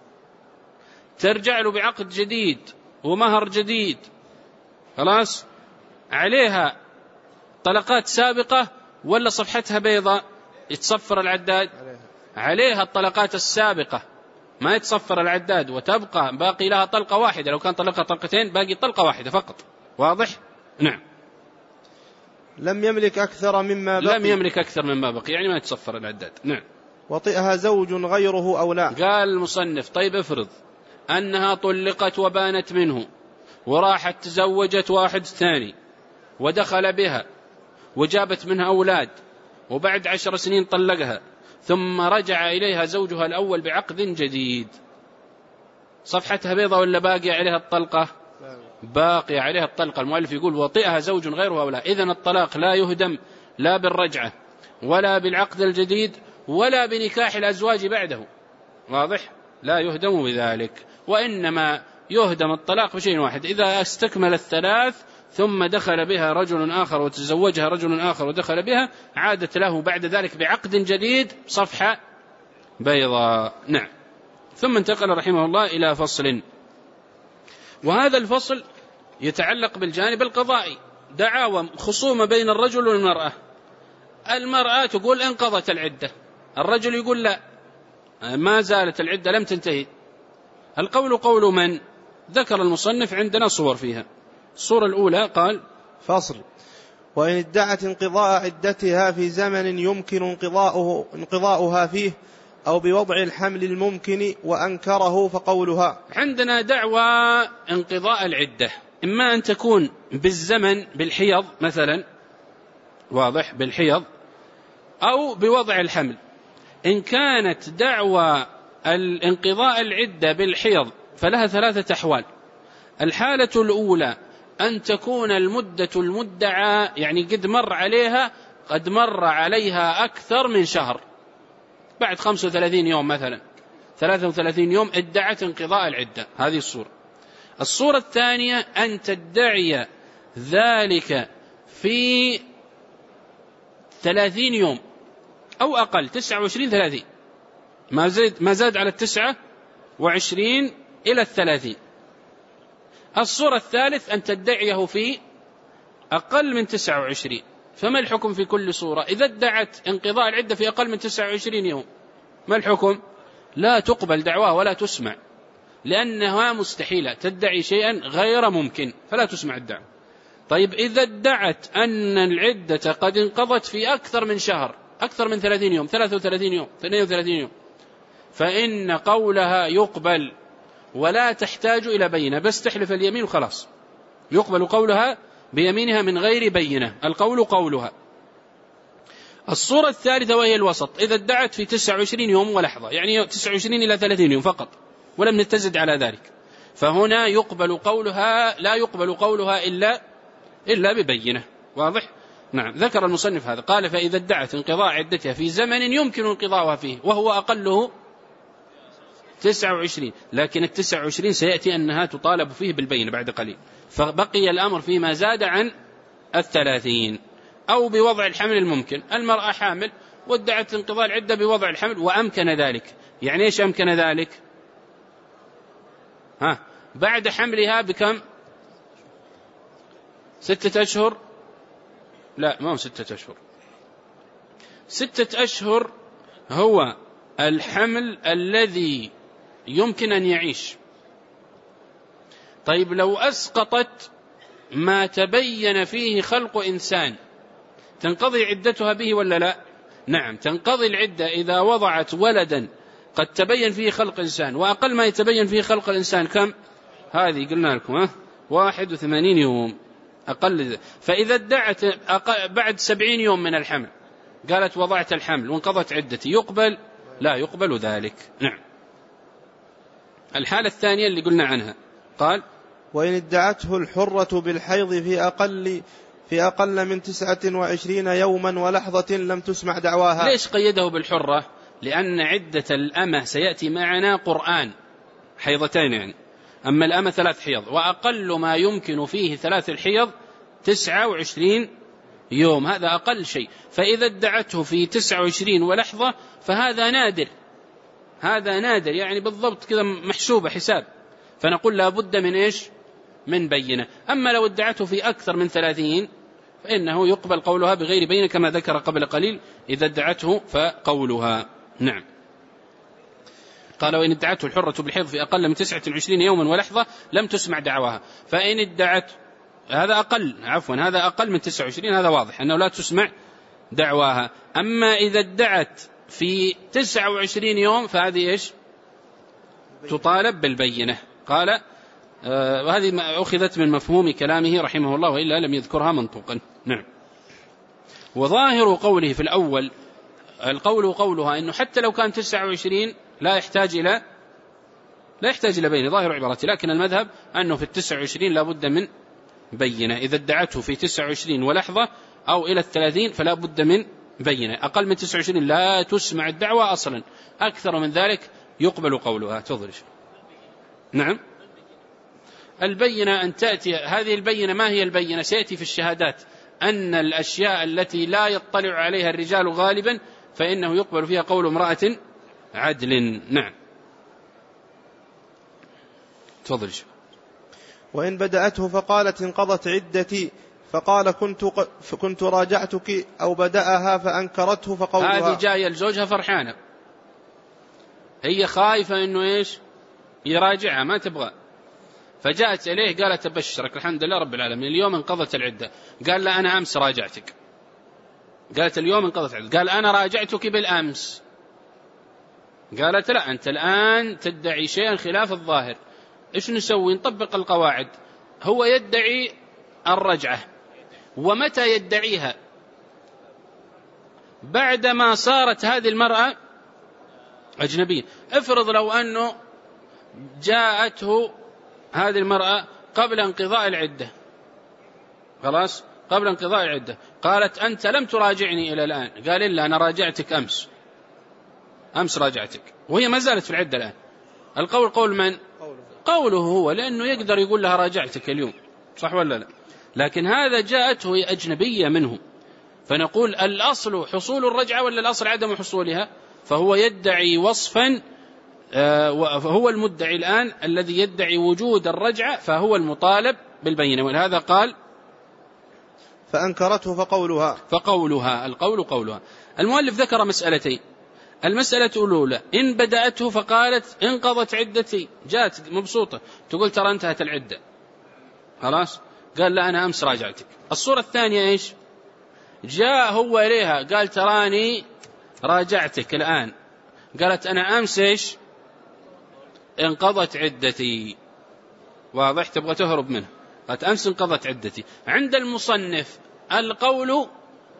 ترجع له بعقد جديد ومهر جديد، خلاص عليها طلقات سابقة ولا صفحتها بيضاء يتصفر العداد؟ عليها الطلقات السابقة، ما يتصفر العداد، وتبقى باقي لها طلقة واحدة. لو كان طلقها طلقتين باقي طلقة واحدة فقط. واضح؟ نعم. لم يملك أكثر مما بقي، يعني ما يتصفر العداد. نعم. وطئها زوج غيره أو لا. قال المصنف: طيب افرض أنها طلقت وبانت منه وراحت تزوجت واحد ثاني ودخل بها وجابت منها أولاد، وبعد 10 سنين طلقها، ثم رجع إليها زوجها الأول بعقد جديد، صفحتها بيضة ولا باقي عليها الطلقة؟ باقي عليها الطلقة. المؤلف يقول: وطئها زوج غيره أو لا. إذن الطلاق لا يهدم لا بالرجعة ولا بالعقد الجديد ولا بنكاح الأزواج بعده. واضح؟ لا يهدم بذلك، وإنما يهدم الطلاق بشيء واحد: إذا استكمل 3 ثم دخل بها رجل آخر وتزوجها رجل آخر ودخل بها، عادت له بعد ذلك بعقد جديد صفحة بيضاء. نعم. ثم انتقل رحمه الله إلى فصل، وهذا الفصل يتعلق بالجانب القضائي. دعاوى خصومة بين الرجل والمرأة. المرأة تقول انقضت العدة، الرجل يقول لا، ما زالت العدة لم تنتهي. القول قول من؟ ذكر المصنف عندنا صور فيها. الصورة الأولى قال: فصل: وإن ادعت انقضاء عدتها في زمن يمكن انقضاؤها فيه أو بوضع الحمل الممكن وأنكره فقولها. عندنا دعوى انقضاء العدة، إما أن تكون بالزمن بالحيض مثلا، واضح، بالحيض، أو بوضع الحمل. إن كانت دعوى الانقضاء العدة بالحيض فلها 3 أحوال. الحالة الأولى أن تكون المدة المدعى يعني قد مر عليها أكثر من شهر، بعد 35 يوم مثلا 33 يوم ادعت انقضاء العدة. هذه الصورة. الصورة الثانية أن تدعي ذلك في 30 يوم أو أقل، 29-30، ما زاد على 29 إلى 30. الصورة الثالث أن تدعيه في أقل من 29. فما الحكم في كل صورة؟ إذا ادعت انقضاء العدة في أقل من 29 يوم ما الحكم؟ لا تقبل دعواه ولا تسمع، لأنها مستحيلة، تدعي شيئا غير ممكن فلا تسمع الدعوة. طيب إذا ادعت أن العدة قد انقضت في أكثر من شهر، أكثر من 30 يوم، 33 يوم، 32 يوم، فإن قولها يقبل ولا تحتاج إلى بينة، بس تحلف اليمين وخلاص، يقبل قولها بيمينها من غير بينة، القول قولها. الصورة الثالثة وهي الوسط، إذا ادعت في 29 يوم ولحظة، يعني 29 إلى 30 يوم فقط ولم نتزد على ذلك، فهنا يقبل قولها، لا يقبل قولها إلا ببينة. واضح؟ نعم. ذكر المصنف هذا، قال فإذا ادعت انقضاء عدتها في زمن يمكن انقضاؤها فيه وهو أقله 29، لكن 29 سيأتي أنها تطالب فيه بالبينة بعد قليل، فبقي الأمر فيما زاد عن 30. أو بوضع الحمل الممكن، المرأة حامل وادعت انقضاء العدة بوضع الحمل وأمكن ذلك. يعني إيش أمكن ذلك؟ بعد حملها بكم؟ 6 أشهر؟ لا، ما هو 6 أشهر. 6 أشهر هو الحمل الذي يمكن أن يعيش. طيب لو أسقطت ما تبين فيه خلق إنسان تنقضي عدتها به ولا لا؟ نعم، تنقضي العدة إذا وضعت ولدا قد تبين فيه خلق إنسان، وأقل ما يتبين فيه خلق الإنسان كم؟ هذه قلنا لكم 81 يوم أقل. فإذا ادعت بعد 70 يوم من الحمل قالت وضعت الحمل وانقضت عدتي، يقبل؟ لا يقبل ذلك. نعم. الحالة الثانية اللي قلنا عنها، قال وإن ادعته الحرة بالحيض في أقل من 29 يوما ولحظة لم تسمع دعواها. ليش قيده بالحرة؟ لأن عدة الأمة سيأتي معنا قرآن حيضتين يعني، أما الأمة 3 حيض، وأقل ما يمكن فيه 3 الحيض 29 يوم، هذا أقل شيء. فإذا ادعته في 29 ولحظة فهذا نادر، هذا نادر يعني بالضبط كذا محسوبة حساب، فنقول لا بد من إيش؟ من بينة. أما لو ادعته في أكثر من 30 فإنه يقبل قولها بغير بينة كما ذكر قبل قليل، إذا ادعته فقولها. نعم. قال وإن ادعته الحرة بالحيض في أقل من 29 يوما ولحظة لم تسمع دعواها. فإن ادعت هذا أقل من 29، هذا واضح أنه لا تسمع دعواها. أما إذا ادعت في 29 يوم فهذه إيش؟ تطالب بالبينة. قال وهذه أخذت من مفهوم كلامه رحمه الله، وإلا لم يذكرها منطوقا. نعم. وظاهر قوله في الأول قولها إنه حتى لو كان 29 لا يحتاج إلى بينة، ظاهر عبارته، لكن المذهب أنه في 29 لا بد من بينة. إذا ادعته في 29 ولحظة أو إلى 30 فلا بد من بينة. أقل من 29 لا تسمع الدعوة أصلا، أكثر من ذلك يقبل قولها. تفضل. نعم. البينة أن تأتي، هذه البينة ما هي البينة؟ سيأتي في الشهادات أن الأشياء التي لا يطلع عليها الرجال غالبا فإنه يقبل فيها قول امرأة عدل. نعم. تفضل. وإن بدأته فقالت انقضت عدتي فقال كنت راجعتك أو بدأها فأنكرته فقولها. هذه جاية لزوجها فرحانة، هي خايفة إنه إيش؟ يراجعها، ما تبغى، فجاءت إليه قالت أبشرك الحمد لله رب العالمين اليوم انقضت العدة. قال لا أنا أمس راجعتك. قالت اليوم انقضت العدة. قال أنا راجعتك بالأمس. قالت لا أنت الآن تدعي شيئا خلاف الظاهر. إيش نسوي؟ نطبق القواعد. هو يدعي الرجعة، ومتى يدعيها؟ بعدما صارت هذه المرأة أجنبية. افرض لو أنه جاءته هذه المرأة قبل انقضاء العدة، خلاص قبل انقضاء العدة، قالت أنت لم تراجعني إلى الآن. قال إلا أنا راجعتك أمس راجعتك، وهي ما زالت في العدة الآن. القول قول من؟ قوله هو، لأنه يقدر يقول لها راجعتك اليوم، صح ولا لا؟ لكن هذا جاءته هي أجنبية منه، فنقول الأصل حصول الرجعة ولا الأصل عدم حصولها؟ فهو يدعي وصفا، فهو المدعي الآن الذي يدعي وجود الرجعة، فهو المطالب بالبينة. ولهذا قال فأنكرته فقولها. القول قولها. المؤلف ذكر مسألتين. المسألة الأولى إن بدأته فقالت انقضت عدتي، جاءت مبسوطة تقول ترى انتهت العدة، خلاص، قال لا أنا أمس راجعتك. الصورة الثانية إيش؟ جاء هو إليها قال تراني راجعتك الآن، قالت أنا أمس إيش؟ انقضت عدتي. واضح؟ تبغى تهرب منه، قالت أمس انقضت عدتي. عند المصنف القول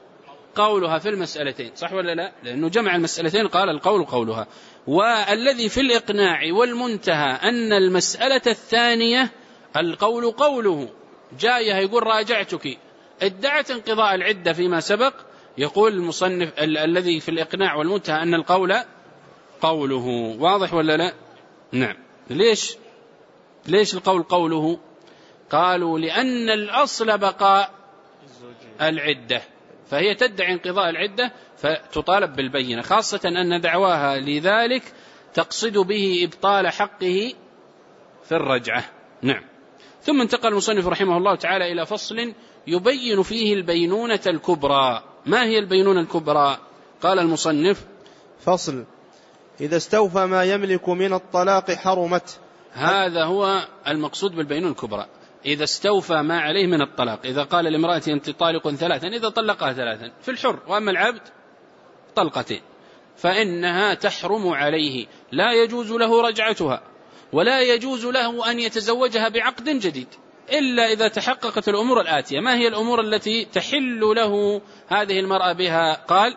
قولها في المسألتين، صح ولا لا؟ لأنه جمع المسألتين قال القول قولها. والذي في الإقناع والمنتهى أن المسألة الثانية القول قوله، جاية يقول راجعتك، ادعت انقضاء العدة فيما سبق، يقول المصنف الذي في الإقناع والمنتهى أن القول قوله. واضح ولا لا؟ نعم. ليش القول قوله؟ قالوا لأن الأصل بقاء العدة، فهي تدعي انقضاء العدة فتطالب بالبينة، خاصة أن دعواها لذلك تقصد به إبطال حقه في الرجعة. نعم. ثم انتقل المصنف رحمه الله تعالى إلى فصل يبين فيه البينونة الكبرى. ما هي البينونة الكبرى؟ قال المصنف: فصل: إذا استوفى ما يملك من الطلاق حرمت. هذا هو المقصود بالبينونة الكبرى، إذا استوفى ما عليه من الطلاق. إذا قال لامرأة أنت طالق 3، إذا طلقها 3 في الحر، وأما العبد طلقتين، فإنها تحرم عليه، لا يجوز له رجعتها، ولا يجوز له أن يتزوجها بعقد جديد إلا إذا تحققت الأمور الآتية. ما هي الأمور التي تحل له هذه المرأة بها؟ قال: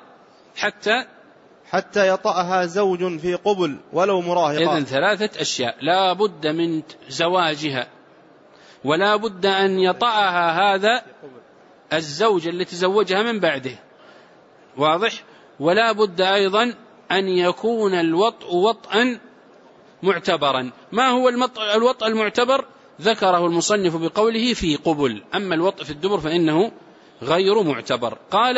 حتى يطأها زوج في قبل ولو مراهقة. إذن 3 أشياء: لا بد من زواجها، ولا بد أن يطأها هذا الزوج اللي تزوجها من بعده، واضح؟ ولا بد أيضا أن يكون الوطء وطئا معتبرا. ما هو الوطء المعتبر؟ ذكره المصنف بقوله في قبل، أما الوطء في الدبر فإنه غير معتبر. قال: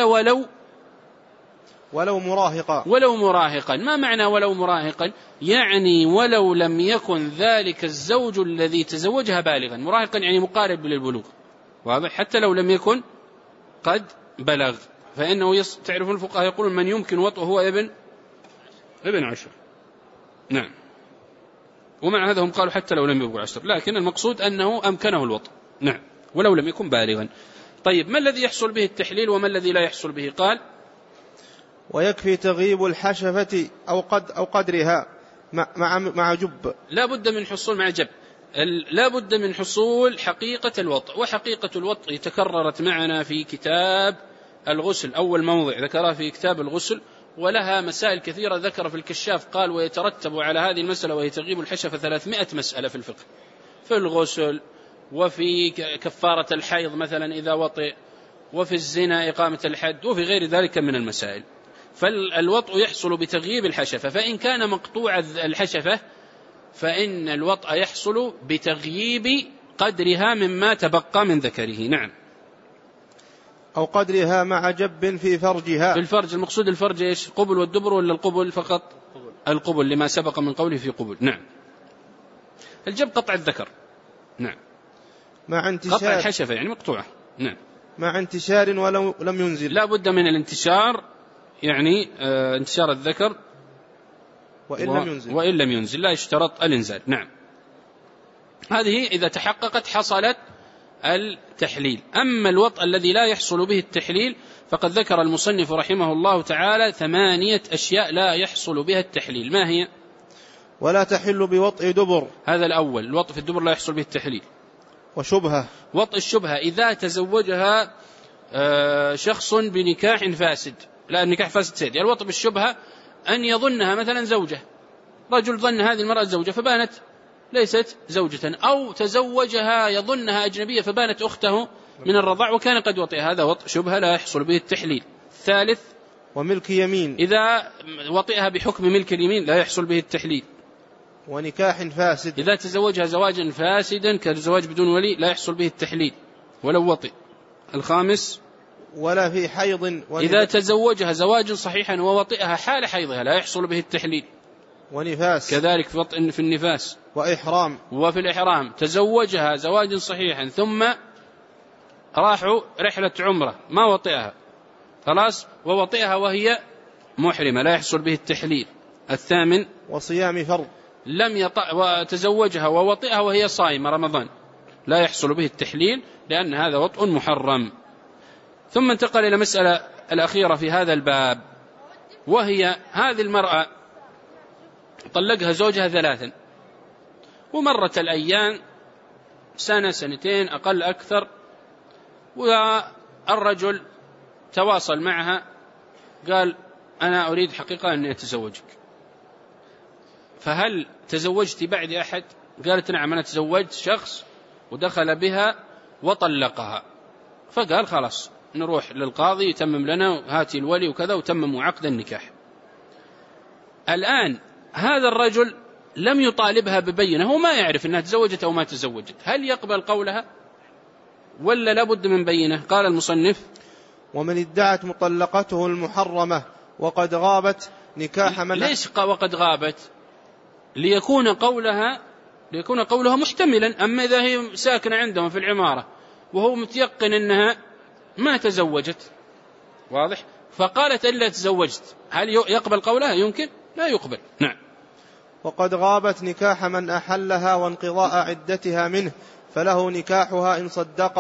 ولو مراهقا. ما معنى ولو مراهقا؟ يعني ولو لم يكن ذلك الزوج الذي تزوجها بالغا. مراهقا يعني مقارب للبلوغ، واضح؟ حتى لو لم يكن قد بلغ، فإنه تعرفون الفقهاء يقولون من يمكن وطئه هو ابن 10. نعم. ومع هذا هم قالوا حتى لو لم يبلغ 10، لكن المقصود أنه أمكنه الوطء. نعم، ولو لم يكن بالغا. طيب، ما الذي يحصل به التحليل وما الذي لا يحصل به؟ قال: ويكفي تغيب الحشفة أو قدرها مع جب. لا بد من حصول مع جب، لا بد من حصول حقيقة الوطء. وحقيقة الوطء تكررت معنا في كتاب الغسل، أول موضع ذكرها في كتاب الغسل، ولها مسائل كثيرة ذكر في الكشاف. قال: ويترتب على هذه المسألة وهي تغيب الحشفة 300 مسألة في الفقه، في الغسل، وفي كفارة الحيض مثلا إذا وطئ، وفي الزنا إقامة الحد، وفي غير ذلك من المسائل. فالوطء يحصل بتغييب الحشفة، فإن كان مقطوع الحشفة فإن الوطء يحصل بتغييب قدرها مما تبقى من ذكره. نعم. أو قدرها مع جب في فرجها. في الفرج، المقصود الفرج إيش؟ القبل والدبر ولا القبل فقط؟ القبل لما سبق من قوله في قبل. نعم. الجب قطع الذكر. نعم. مع انتشار، قطع الحشفة يعني مقطوعة. نعم. مع انتشار ولو لم ينزل. لا بد من الانتشار، يعني انتشار الذكر وإن لم ينزل لا يشترط الإنزال. نعم. هذه إذا تحققت حصلت التحليل. أما الوطء الذي لا يحصل به التحليل فقد ذكر المصنف رحمه الله تعالى 8 أشياء لا يحصل بها التحليل. ما هي؟ ولا تحل بوطء دبر، هذا الأول، الوطء في الدبر لا يحصل به التحليل. وشبهة، وطء الشبهة إذا تزوجها شخص بنكاح فاسد. لا، النكاح فاسد سيد، يعني الوطء بالشبهة أن يظنها مثلا زوجة، رجل ظن هذه المرأة زوجة فبانت ليست زوجة، أو تزوجها يظنها أجنبية فبانت أخته من الرضاع وكان قد وطئها، هذا وطء شبهة لا يحصل به التحليل. الثالث: وملك يمين، إذا وطئها بحكم ملك اليمين لا يحصل به التحليل. ونكاح فاسد، إذا تزوجها زواجا فاسدا كالزواج بدون ولي لا يحصل به التحليل ولو وطئ. الخامس: ولا في حيض، إذا تزوجها زواجا صحيحا ووطئها حال حيضها لا يحصل به التحليل. ونفاس، كذلك في وطئ في النفاس. وإحرام، وفي الإحرام تزوجها زواجا صحيحا ثم راحوا رحلة عمرة ما وطئها خلاص، ووطئها وهي محرمة لا يحصل به التحليل. الثامن: وصيام فرض، لم يطأ وتزوجها ووطئها وهي صائمة رمضان لا يحصل به التحليل لأن هذا وطء محرم. ثم انتقل إلى مسألة الأخيرة في هذا الباب، وهي هذه المرأة طلقها زوجها 3 ومرت الأيام، سنة سنتين أقل أكثر، والرجل تواصل معها قال أنا أريد حقيقة أن أتزوجك، فهل تزوجت بعد أحد؟ قالت نعم أنا تزوجت شخص ودخل بها وطلقها، فقال خلاص نروح للقاضي يتمم لنا هاتي الولي وكذا وتمموا عقد النكاح. الآن هذا الرجل لم يطالبها ببينة، هو ما يعرف أنها تزوجت أو ما تزوجت، هل يقبل قولها ولا لابد من بينة؟ قال المصنف ومن ادعت مطلقته المحرمة وقد غابت نكاح من ليش وقد غابت؟ ليكون قولها محتملا. أما إذا هي ساكنة عندهم في العمارة وهو متيقن أنها ما تزوجت، واضح، فقالت إلا تزوجت، هل يقبل قولها؟ يمكن لا يقبل. نعم. وقد غابت نكاح من أحلها وانقضاء عدتها منه فله نكاحها إن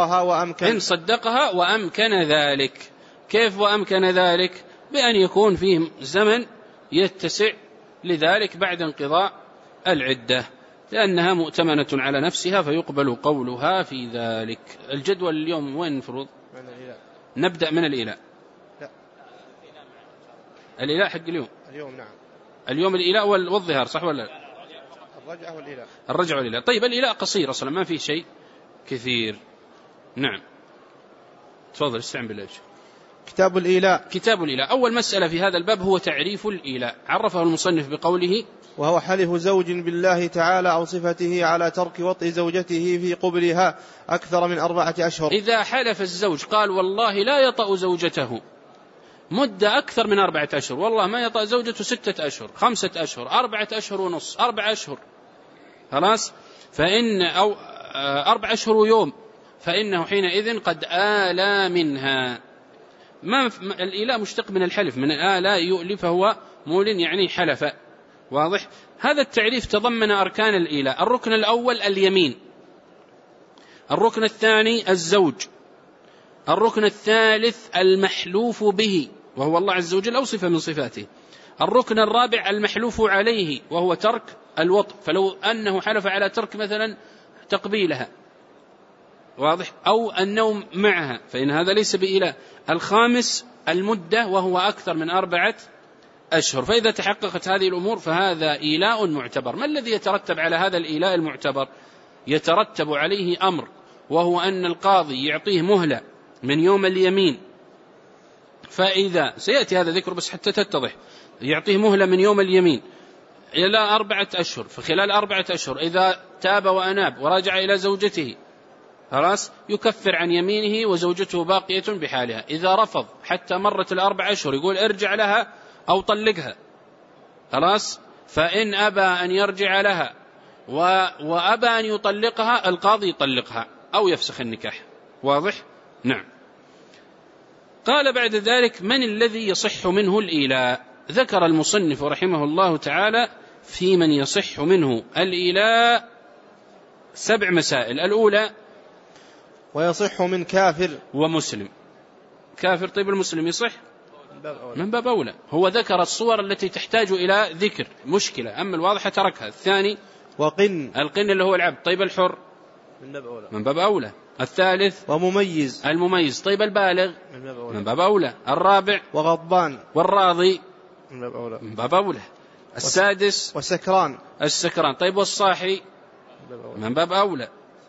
صدقها وأمكن ذلك. كيف وأمكن ذلك؟ بأن يكون فيه زمن يتسع لذلك بعد انقضاء العدة، لأنها مؤتمنة على نفسها فيقبل قولها في ذلك. الجدول اليوم وين المفروض نبدأ من الإيلاء؟ لا. الإيلاء حق اليوم نعم. اليوم الإيلاء والظهار صح ولا الرجع والإيلاء. طيب الإيلاء قصير أصلا ما فيه شيء كثير. نعم تفضل استعن بالله. كتاب الإيلاء. أول مسألة في هذا الباب هو تعريف الإيلاء. عرفه المصنف بقوله وهو حلف زوج بالله تعالى أو صفته على ترك وطء زوجته في قبلها أكثر من 4 أشهر. إذا حلف الزوج قال والله لا يطأ زوجته مدة أكثر من 4 أشهر، والله ما يطأ زوجته 6 أشهر 5 أشهر 4 أشهر ونص 4 أشهر خلاص، فإن أو 4 أشهر ويوم، فإنه حينئذ قد آلى منها. ما الإيلاء مشتق من الحلف، من آلاء يؤلي فهو مول يعني حلف، واضح. هذا التعريف تضمن أركان الإيلاء. الركن الأول اليمين، الركن الثاني الزوج، الركن الثالث المحلوف به وهو الله عز وجل أو صفة من صفاته، الركن الرابع المحلوف عليه وهو ترك الوطء، فلو أنه حلف على ترك مثلا تقبيلها، واضح، أو النوم معها فإن هذا ليس بإيلاء. الخامس المدة وهو أكثر من 4 أشهر، فإذا تحققت هذه الأمور فهذا إيلاء معتبر. ما الذي يترتب على هذا الإيلاء المعتبر؟ يترتب عليه أمر، وهو أن القاضي يعطيه مهلة من يوم اليمين، فإذا سيأتي هذا ذكر بس حتى تتضح، يعطيه مهلة من يوم اليمين إلى 4 أشهر، فخلال 4 أشهر إذا تاب وأناب ورجع إلى زوجته خلاص يكفر عن يمينه وزوجته باقية بحالها. إذا رفض حتى مرت 4 أشهر يقول ارجع لها أو طلقها خلاص، فإن أبى أن يرجع لها وأبى أن يطلقها القاضي يطلقها أو يفسخ النكاح، واضح. نعم. قال بعد ذلك من الذي يصح منه الإيلاء؟ ذكر المصنف رحمه الله تعالى في من يصح منه الإيلاء 7 مسائل. الأولى ويصح من كافر ومسلم. كافر طيب المسلم يصح من باب أولى، هو ذكر الصور التي تحتاج إلى ذكر مشكلة، أما الواضحة تركها. الثاني القن اللي هو العبد، طيب الحر من باب أولى. الثالث المميز، طيب البالغ من باب أولى. الرابع وغضبان والراضي من باب أولى. السادس السكران، طيب والصاحي من باب أولى.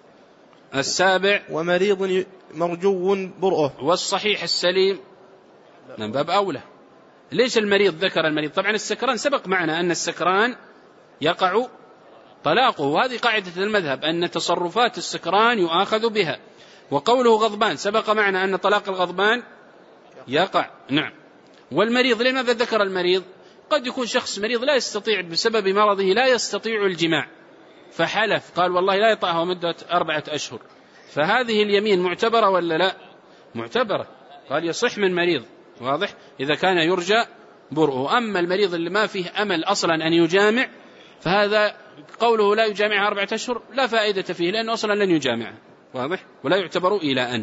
السابع ومريض مرجو برؤه، والصحيح السليم من باب أولى. ليش المريض ذكر المريض؟ طبعا السكران سبق معنا أن السكران يقع طلاقه، وهذه قاعدة المذهب أن تصرفات السكران يؤاخذ بها. وقوله غضبان سبق معنا أن طلاق الغضبان يقع. نعم. والمريض لماذا ذكر المريض؟ قد يكون شخص مريض لا يستطيع بسبب مرضه لا يستطيع الجماع فحلف قال والله لا يطأها مدة 4 أشهر، فهذه اليمين معتبرة ولا لا؟ معتبرة. قال يصح من مريض، واضح، إذا كان يرجى برؤه. أما المريض اللي ما فيه أمل أصلا أن يجامع فهذا قوله لا يجامعها 4 أشهر لا فائدة فيه، لأنه أصلا لن يجامعها، واضح، ولا يعتبر إيلاء.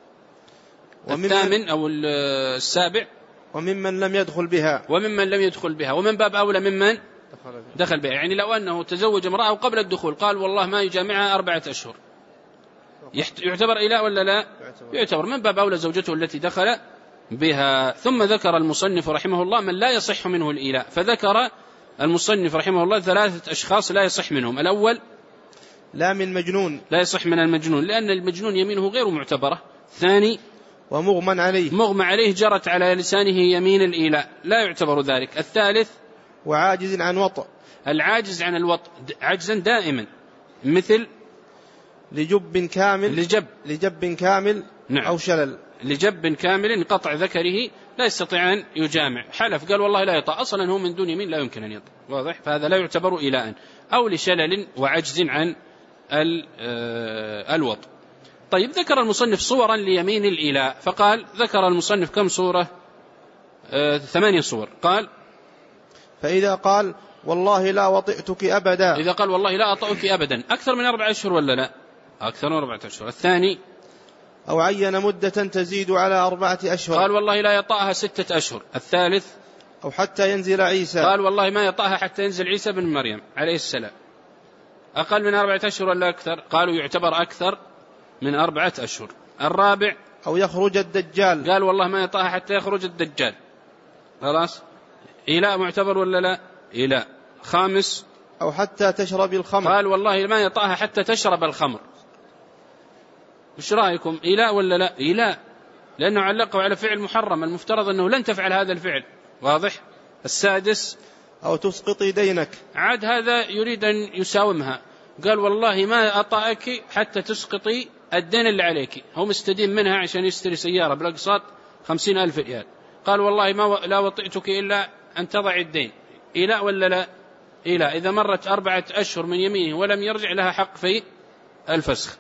الثامن أو السابع وممن لم يدخل بها، ومن باب أولى ممن دخل بها. يعني لو أنه تزوج امرأة قبل الدخول قال والله ما يجامعها 4 أشهر يعتبر إيلاء ولا لا؟ يعتبر. من باب أولى زوجته التي دخل بها. ثم ذكر المصنف رحمه الله من لا يصح منه الإيلاء، فذكر المصنف رحمه الله 3 أشخاص لا يصح منهم. الأول لا من مجنون، لا يصح من المجنون لأن المجنون يمينه غير معتبرة. الثاني ومغمى عليه، مغمى عليه جرت على لسانه يمين الإيلاء لا يعتبر ذلك. الثالث وعاجز عن وطء، العاجز عن الوطء عجزا دائما، مثل لجب كامل نعم. أو شلل، لجب كامل قطع ذكره لا يستطيع أن يجامع، حلف قال والله لا يطأ، أصلا هو من دون يمين لا يمكن أن يطأ، واضح؟ فهذا لا يعتبر إيلاء. أو لشلل وعجز عن الوطء. طيب ذكر المصنف صورا ليمين الإيلاء، فقال ذكر المصنف كم صورة؟ 8 صور. قال فإذا قال والله لا وطئتك أبدا، إذا قال والله لا أطأك أبدا أكثر من 4 أشهر ولا لا؟ أكثر من 4 أشهر. الثاني أو عين مدة تزيد على 4 أشهر، قال والله لا يطأها 6 أشهر. الثالث أو حتى ينزل عيسى، قال والله ما يطأها حتى ينزل عيسى بن مريم عليه السلام. أقل من 4 أشهر ولا أكثر؟ قالوا يعتبر أكثر من 4 أشهر. الرابع أو يخرج الدجال، قال والله ما يطأها حتى يخرج الدجال. خلاص إيلاء معتبر ولا لا؟ إيلاء. خامس أو حتى تشرب الخمر، قال والله ما يطأها حتى تشرب الخمر. مش رأيكم إيلاء ولا لا؟ إيلاء، لأنه علقه على فعل محرم، المفترض أنه لن تفعل هذا الفعل، واضح؟ السادس أو تسقطي دينك، عاد هذا يريد أن يساومها، قال والله ما أطأك حتى تسقطي الدين اللي عليك، هو مستدين منها عشان يشتري سيارة بالأقساط 50,000 ريال، قال والله ما لا وطئتك إلا أن تضع الدين. إيلاء ولا لا؟ إيلاء. إذا مرت 4 أشهر من يمينه ولم يرجع لها حق في الفسخ.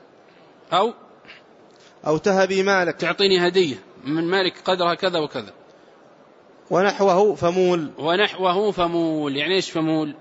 أو تهبي مالك، تعطيني هدية من مالك قدرها كذا وكذا. ونحوه فمول، يعني إيش فمول؟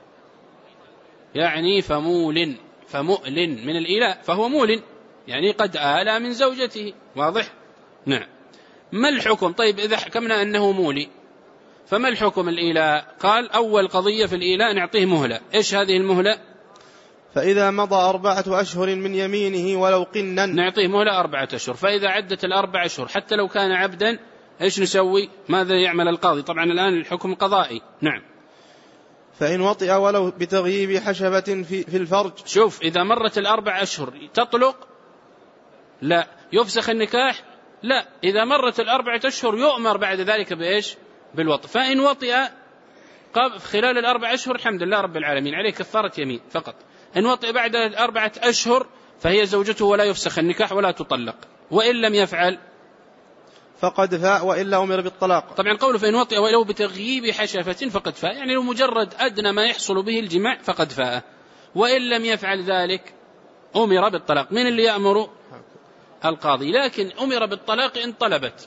يعني فمول، فمؤل من الإيلاء، فهو مول يعني قد آلى من زوجته، واضح؟ نعم. ما الحكم؟ طيب إذا حكمنا أنه مولي فما الحكم الإيلاء؟ قال أول قضية في الإيلاء نعطيه مهلة. إيش هذه المهلة؟ فإذا مضى 4 أشهر من يمينه ولو قنا، نعطيه مهلة 4 أشهر. فإذا عدت 4 أشهر حتى لو كان عبدا إيش نسوي؟ ماذا يعمل القاضي؟ طبعا الآن الحكم قضائي. نعم. فإن وطئ ولو بتغييب حشبة في الفرج، شوف إذا مرت 4 أشهر تطلق؟ لا. يفسخ النكاح؟ لا. إذا مرت 4 أشهر يؤمر بعد ذلك بإيش؟ بالوطئ. فإن وطئ خلال 4 أشهر الحمد لله رب العالمين عليه كفارة يمين فقط. إن وطئ بعد 4 أشهر فهي زوجته ولا يفسخ النكاح ولا تطلق، وإن لم يفعل فقد فاء وإلا أمر بالطلاق. طبعا قوله فإن وطئ ولو بتغييب حشفة فقد فاء، يعني لو مجرد أدنى ما يحصل به الجماع فقد فاء، وإن لم يفعل ذلك أمر بالطلاق. من اللي يأمر؟ القاضي. لكن أمر بالطلاق إن طلبت.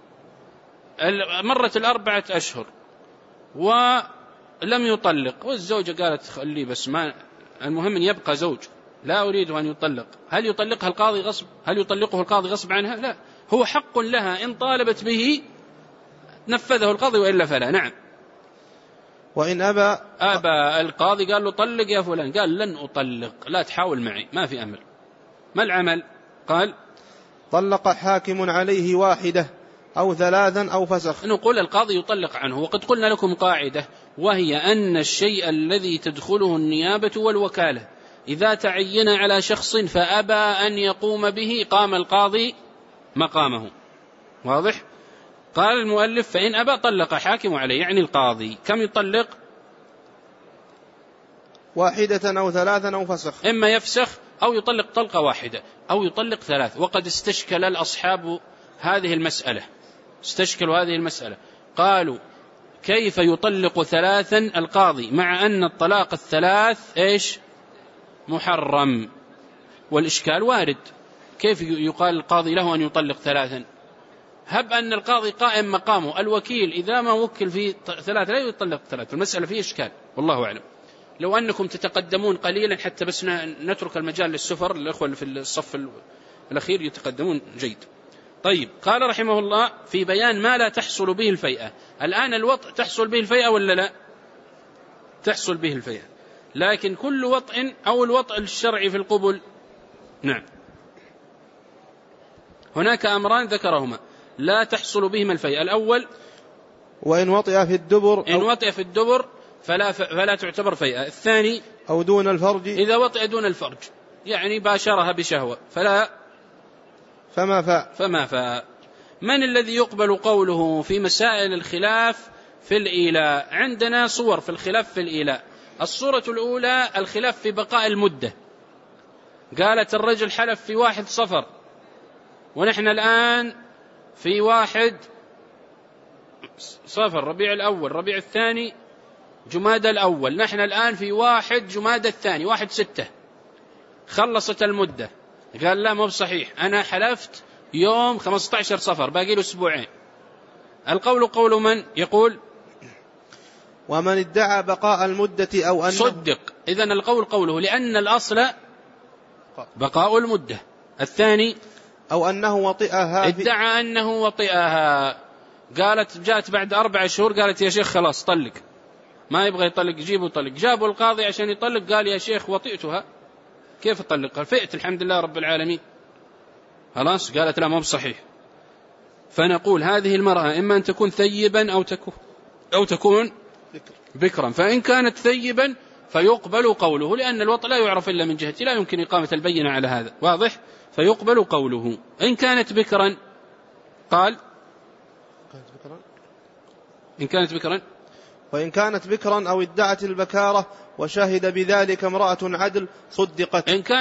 مرت 4 أشهر ولم يطلق والزوجة قالت خليه بس ما المهم أن يبقى زوج، لا أريد أن يطلق، هل يطلقها القاضي غصب؟ هل يطلقه القاضي غصب عنها؟ لا، هو حق لها إن طالبت به نفذه القاضي وإلا فلا. نعم. وإن أبى القاضي قال له طلق يا فلان، قال لن أطلق، لا تحاول معي، ما في أمل. ما العمل؟ قال طلق حاكم عليه 1 أو 3 أو فسخ. نقول القاضي يطلق عنه. وقد قلنا لكم قاعدة، وهي أن الشيء الذي تدخله النيابة والوكالة إذا تعين على شخص فأبى أن يقوم به قام القاضي مقامه، واضح؟ قال المؤلف فإن أبى طلق حاكم عليه، يعني القاضي. كم يطلق؟ 1 أو 3 أو فسخ. إما يفسخ أو يطلق طلقة 1 أو يطلق 3. وقد استشكل الأصحاب هذه المسألة، استشكلوا هذه المسألة، قالوا كيف يطلق 3 القاضي مع أن الطلاق 3 إيش؟ محرم. والإشكال وارد، كيف يقال القاضي له أن يطلق 3؟ هب أن القاضي قائم مقامه، الوكيل إذا ما وكل في 3 لا يطلق 3. المسألة فيه إشكال والله أعلم. لو أنكم تتقدمون قليلا حتى بس نترك المجال للسفر، الأخوة في الصف الأخير يتقدمون جيد. طيب قال رحمه الله في بيان ما لا تحصل به الفيئة. الآن الوطء تحصل به الفيئة ولا لا؟ تحصل به الفيئة، لكن كل وطء أو الوطء الشرعي في القبل. نعم. هناك أمران ذكرهما، لا تحصل بهما الفيئة. الأول وإن وطئ في الدبر إن وطئ في الدبر فلا تعتبر فيئة. الثاني أو دون الفرج إذا وطئ دون الفرج يعني باشرها بشهوة فما فاء. من الذي يقبل قوله في مسائل الخلاف في الإيلاء؟ عندنا صور في الخلاف في الإيلاء. الصورة الأولى الخلاف في بقاء المدة. قالت الرجل حلف في 1 صفر ونحن الآن في 1 صفر ربيع الأول ربيع الثاني جمادى الأول، نحن الآن في 1 جمادى الثاني 1/6. خلصت المدة. قال لا مو بصحيح، أنا حلفت يوم 15 صفر باقي له 2 أسبوع. القول قول من؟ يقول ومن ادعى بقاء المدة أو أنه صدق. إذن القول قوله لأن الأصل بقاء المدة. الثاني أو أنه وطئها ادعى أنه وطئها. قالت جاءت بعد 4 شهور قالت يا شيخ خلاص طلق، ما يبغى يطلق جيبه طلق. جابوا القاضي عشان يطلق قال يا شيخ وطئتها. كيف طلق؟ قال فئت الحمد لله رب العالمين. خلاص قالت لا مو بصحيح. فنقول هذه المرأة إما أن تكون ثيبا أو تكون بكرا. فإن كانت ثيبا فيقبل قوله لأن الوطء لا يعرف إلا من جهته، لا يمكن إقامة البينة على هذا، واضح؟ فيقبل قوله. إن كانت بكرا قال إن كانت بكرا وإن كانت بكرا أو ادعت البكارة وشهد بذلك امرأة عدل صدقت. إن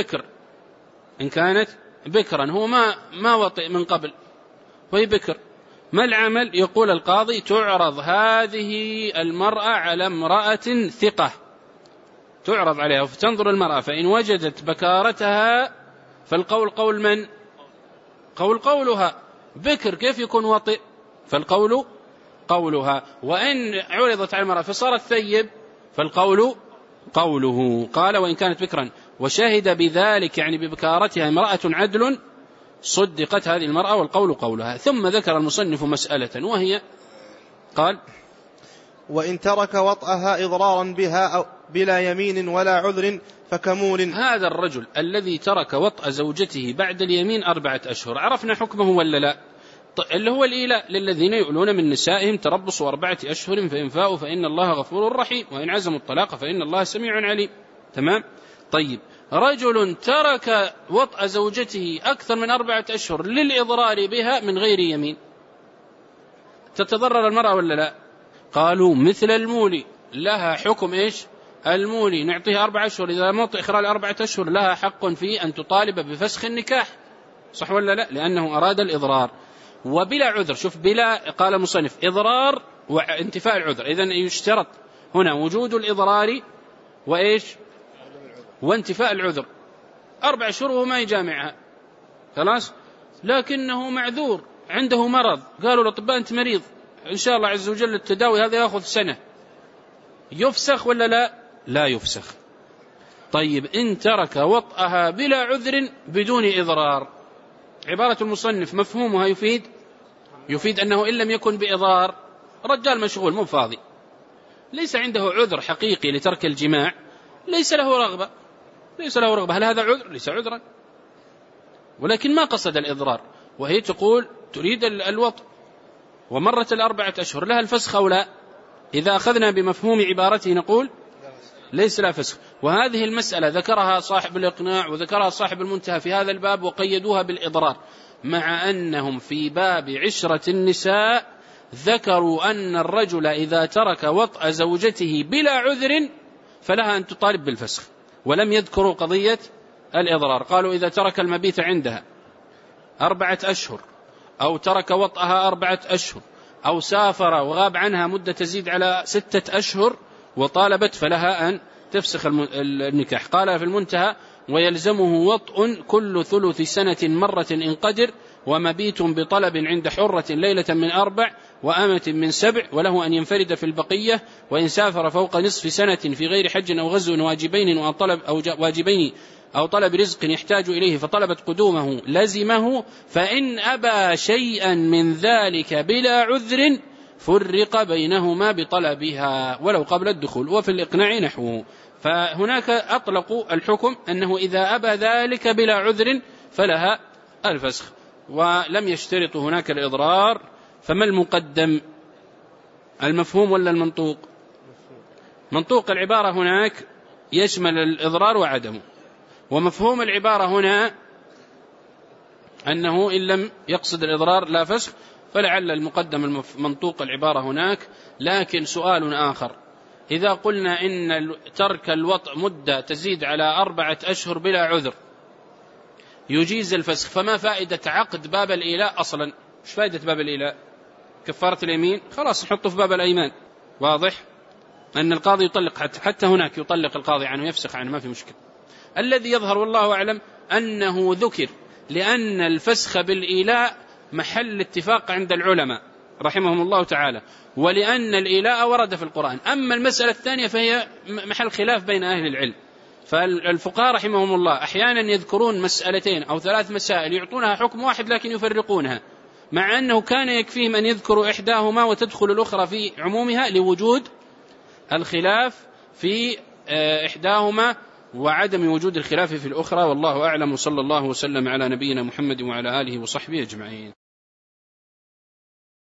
كانت بكرا هو ما وطئ من قبل وهي بكر، ما العمل؟ يقول القاضي تعرض هذه المرأة على امرأة ثقة، تعرض عليها فتنظر المرأة، فإن وجدت بكارتها فالقول قول من؟ قولها. بكر كيف يكون وطئ؟ فالقول قولها. وإن عرضت على المرأة فصارت ثيب فالقول قوله. قال وإن كانت بكرا وشهد بذلك يعني ببكارتها امرأة عدل صدقت هذه المرأة والقول قولها. ثم ذكر المصنف مسألة وهي قال وإن ترك وطئها إضرارا بها أو بلا يمين ولا عذر فكمول. هذا الرجل الذي ترك وطأ زوجته بعد اليمين 4 أشهر عرفنا حكمه ولا لا؟ اللي هو الإيلاء للذين يؤلون من نسائهم تربص 4 أشهر فإن فاءوا فإن الله غفور رحيم وإن عزموا الطلاق فإن الله سميع عليم. تمام؟ طيب رجل ترك وطأ زوجته أكثر من 4 أشهر للإضرار بها من غير يمين، تتضرر المرأة ولا لا؟ قالوا مثل المولي لها حكم إيش؟ المولي نعطيها 4 أشهر، إذا لم تطئ خلال 4 أشهر لها حق في أن تطالب بفسخ النكاح، صح ولا لا؟ لأنه أراد الإضرار وبلا عذر. شوف بلا قال مصنف إضرار وانتفاء العذر، إذن يشترط هنا وجود الإضرار وإيش؟ وانتفاء العذر. 4 أشهر وما يجامعها خلاص، لكنه معذور عنده مرض، قالوا الأطباء أنت مريض إن شاء الله عز وجل التداوي هذا يأخذ 1 سنة، يفسخ ولا لا؟ لا يفسخ. طيب إن ترك وطئها بلا عذر بدون إضرار، عبارة المصنف مفهومها يفيد أنه إن لم يكن بإضرار رجال مشغول مو فاضي، ليس عنده عذر حقيقي لترك الجماع، ليس له رغبة. هل هذا عذر؟ ليس عذرا، ولكن ما قصد الإضرار، وهي تقول تريد الوطء ومرت 4 أشهر، لها الفسخ أو لا؟ إذا أخذنا بمفهوم عبارته نقول ليس لا فسخ. وهذه المسألة ذكرها صاحب الإقناع وذكرها صاحب المنتهى في هذا الباب وقيدوها بالإضرار، مع أنهم في باب عشرة النساء ذكروا أن الرجل إذا ترك وطأ زوجته بلا عذر فلها أن تطالب بالفسخ، ولم يذكروا قضية الإضرار. قالوا إذا ترك المبيت عندها 4 أشهر أو ترك وطأها 4 أشهر أو سافر وغاب عنها مدة تزيد على 6 أشهر وطالبت فلها أن تفسخ النكاح. قال في المنتهى ويلزمه وطء كل 3 سنة مرة إن قدر، ومبيت بطلب عند حرة ليلة من 4 وأمة من 7، وله أن ينفرد في البقية. وإن سافر فوق نصف سنة في غير حج أو غزو واجبين أو طلب رزق يحتاج إليه فطلبت قدومه لزمه، فإن أبى شيئا من ذلك بلا عذر فرق بينهما بطلبها ولو قبل الدخول. وفي الإقناع نحوه. فهناك أطلقوا الحكم أنه إذا أبى ذلك بلا عذر فلها الفسخ. ولم يشترط هناك الإضرار، فما المقدم، المفهوم ولا المنطوق؟ منطوق العبارة هناك يشمل الإضرار وعدمه، ومفهوم العبارة هنا أنه إن لم يقصد الإضرار لا فسخ، فلعل المقدم منطوق العبارة هناك. لكن سؤال آخر، إذا قلنا إن ترك الوطء مدة تزيد على 4 أشهر بلا عذر يجيز الفسخ، فما فائدة عقد باب الإيلاء أصلا؟ مش فائدة باب الإيلاء؟ كفارة اليمين خلاص نحطه في باب الأيمان. واضح أن القاضي يطلق، حتى هناك يطلق القاضي عنه، يفسخ عنه، ما في مشكلة. الذي يظهر والله أعلم أنه ذكر لأن الفسخ بالإيلاء محل اتفاق عند العلماء رحمهم الله تعالى، ولأن الإيلاء ورد في القرآن. أما المسألة الثانية فهي محل خلاف بين أهل العلم، فالفقهاء رحمهم الله أحيانا يذكرون مسألتين أو 3 مسائل يعطونها حكم واحد لكن يفرقونها، مع أنه كان يكفيهم أن يذكروا إحداهما وتدخل الأخرى في عمومها لوجود الخلاف في إحداهما وعدم وجود الخلاف في الأخرى. والله أعلم، وصلى الله وسلم على نبينا محمد وعلى آله وصحبه أجمعين.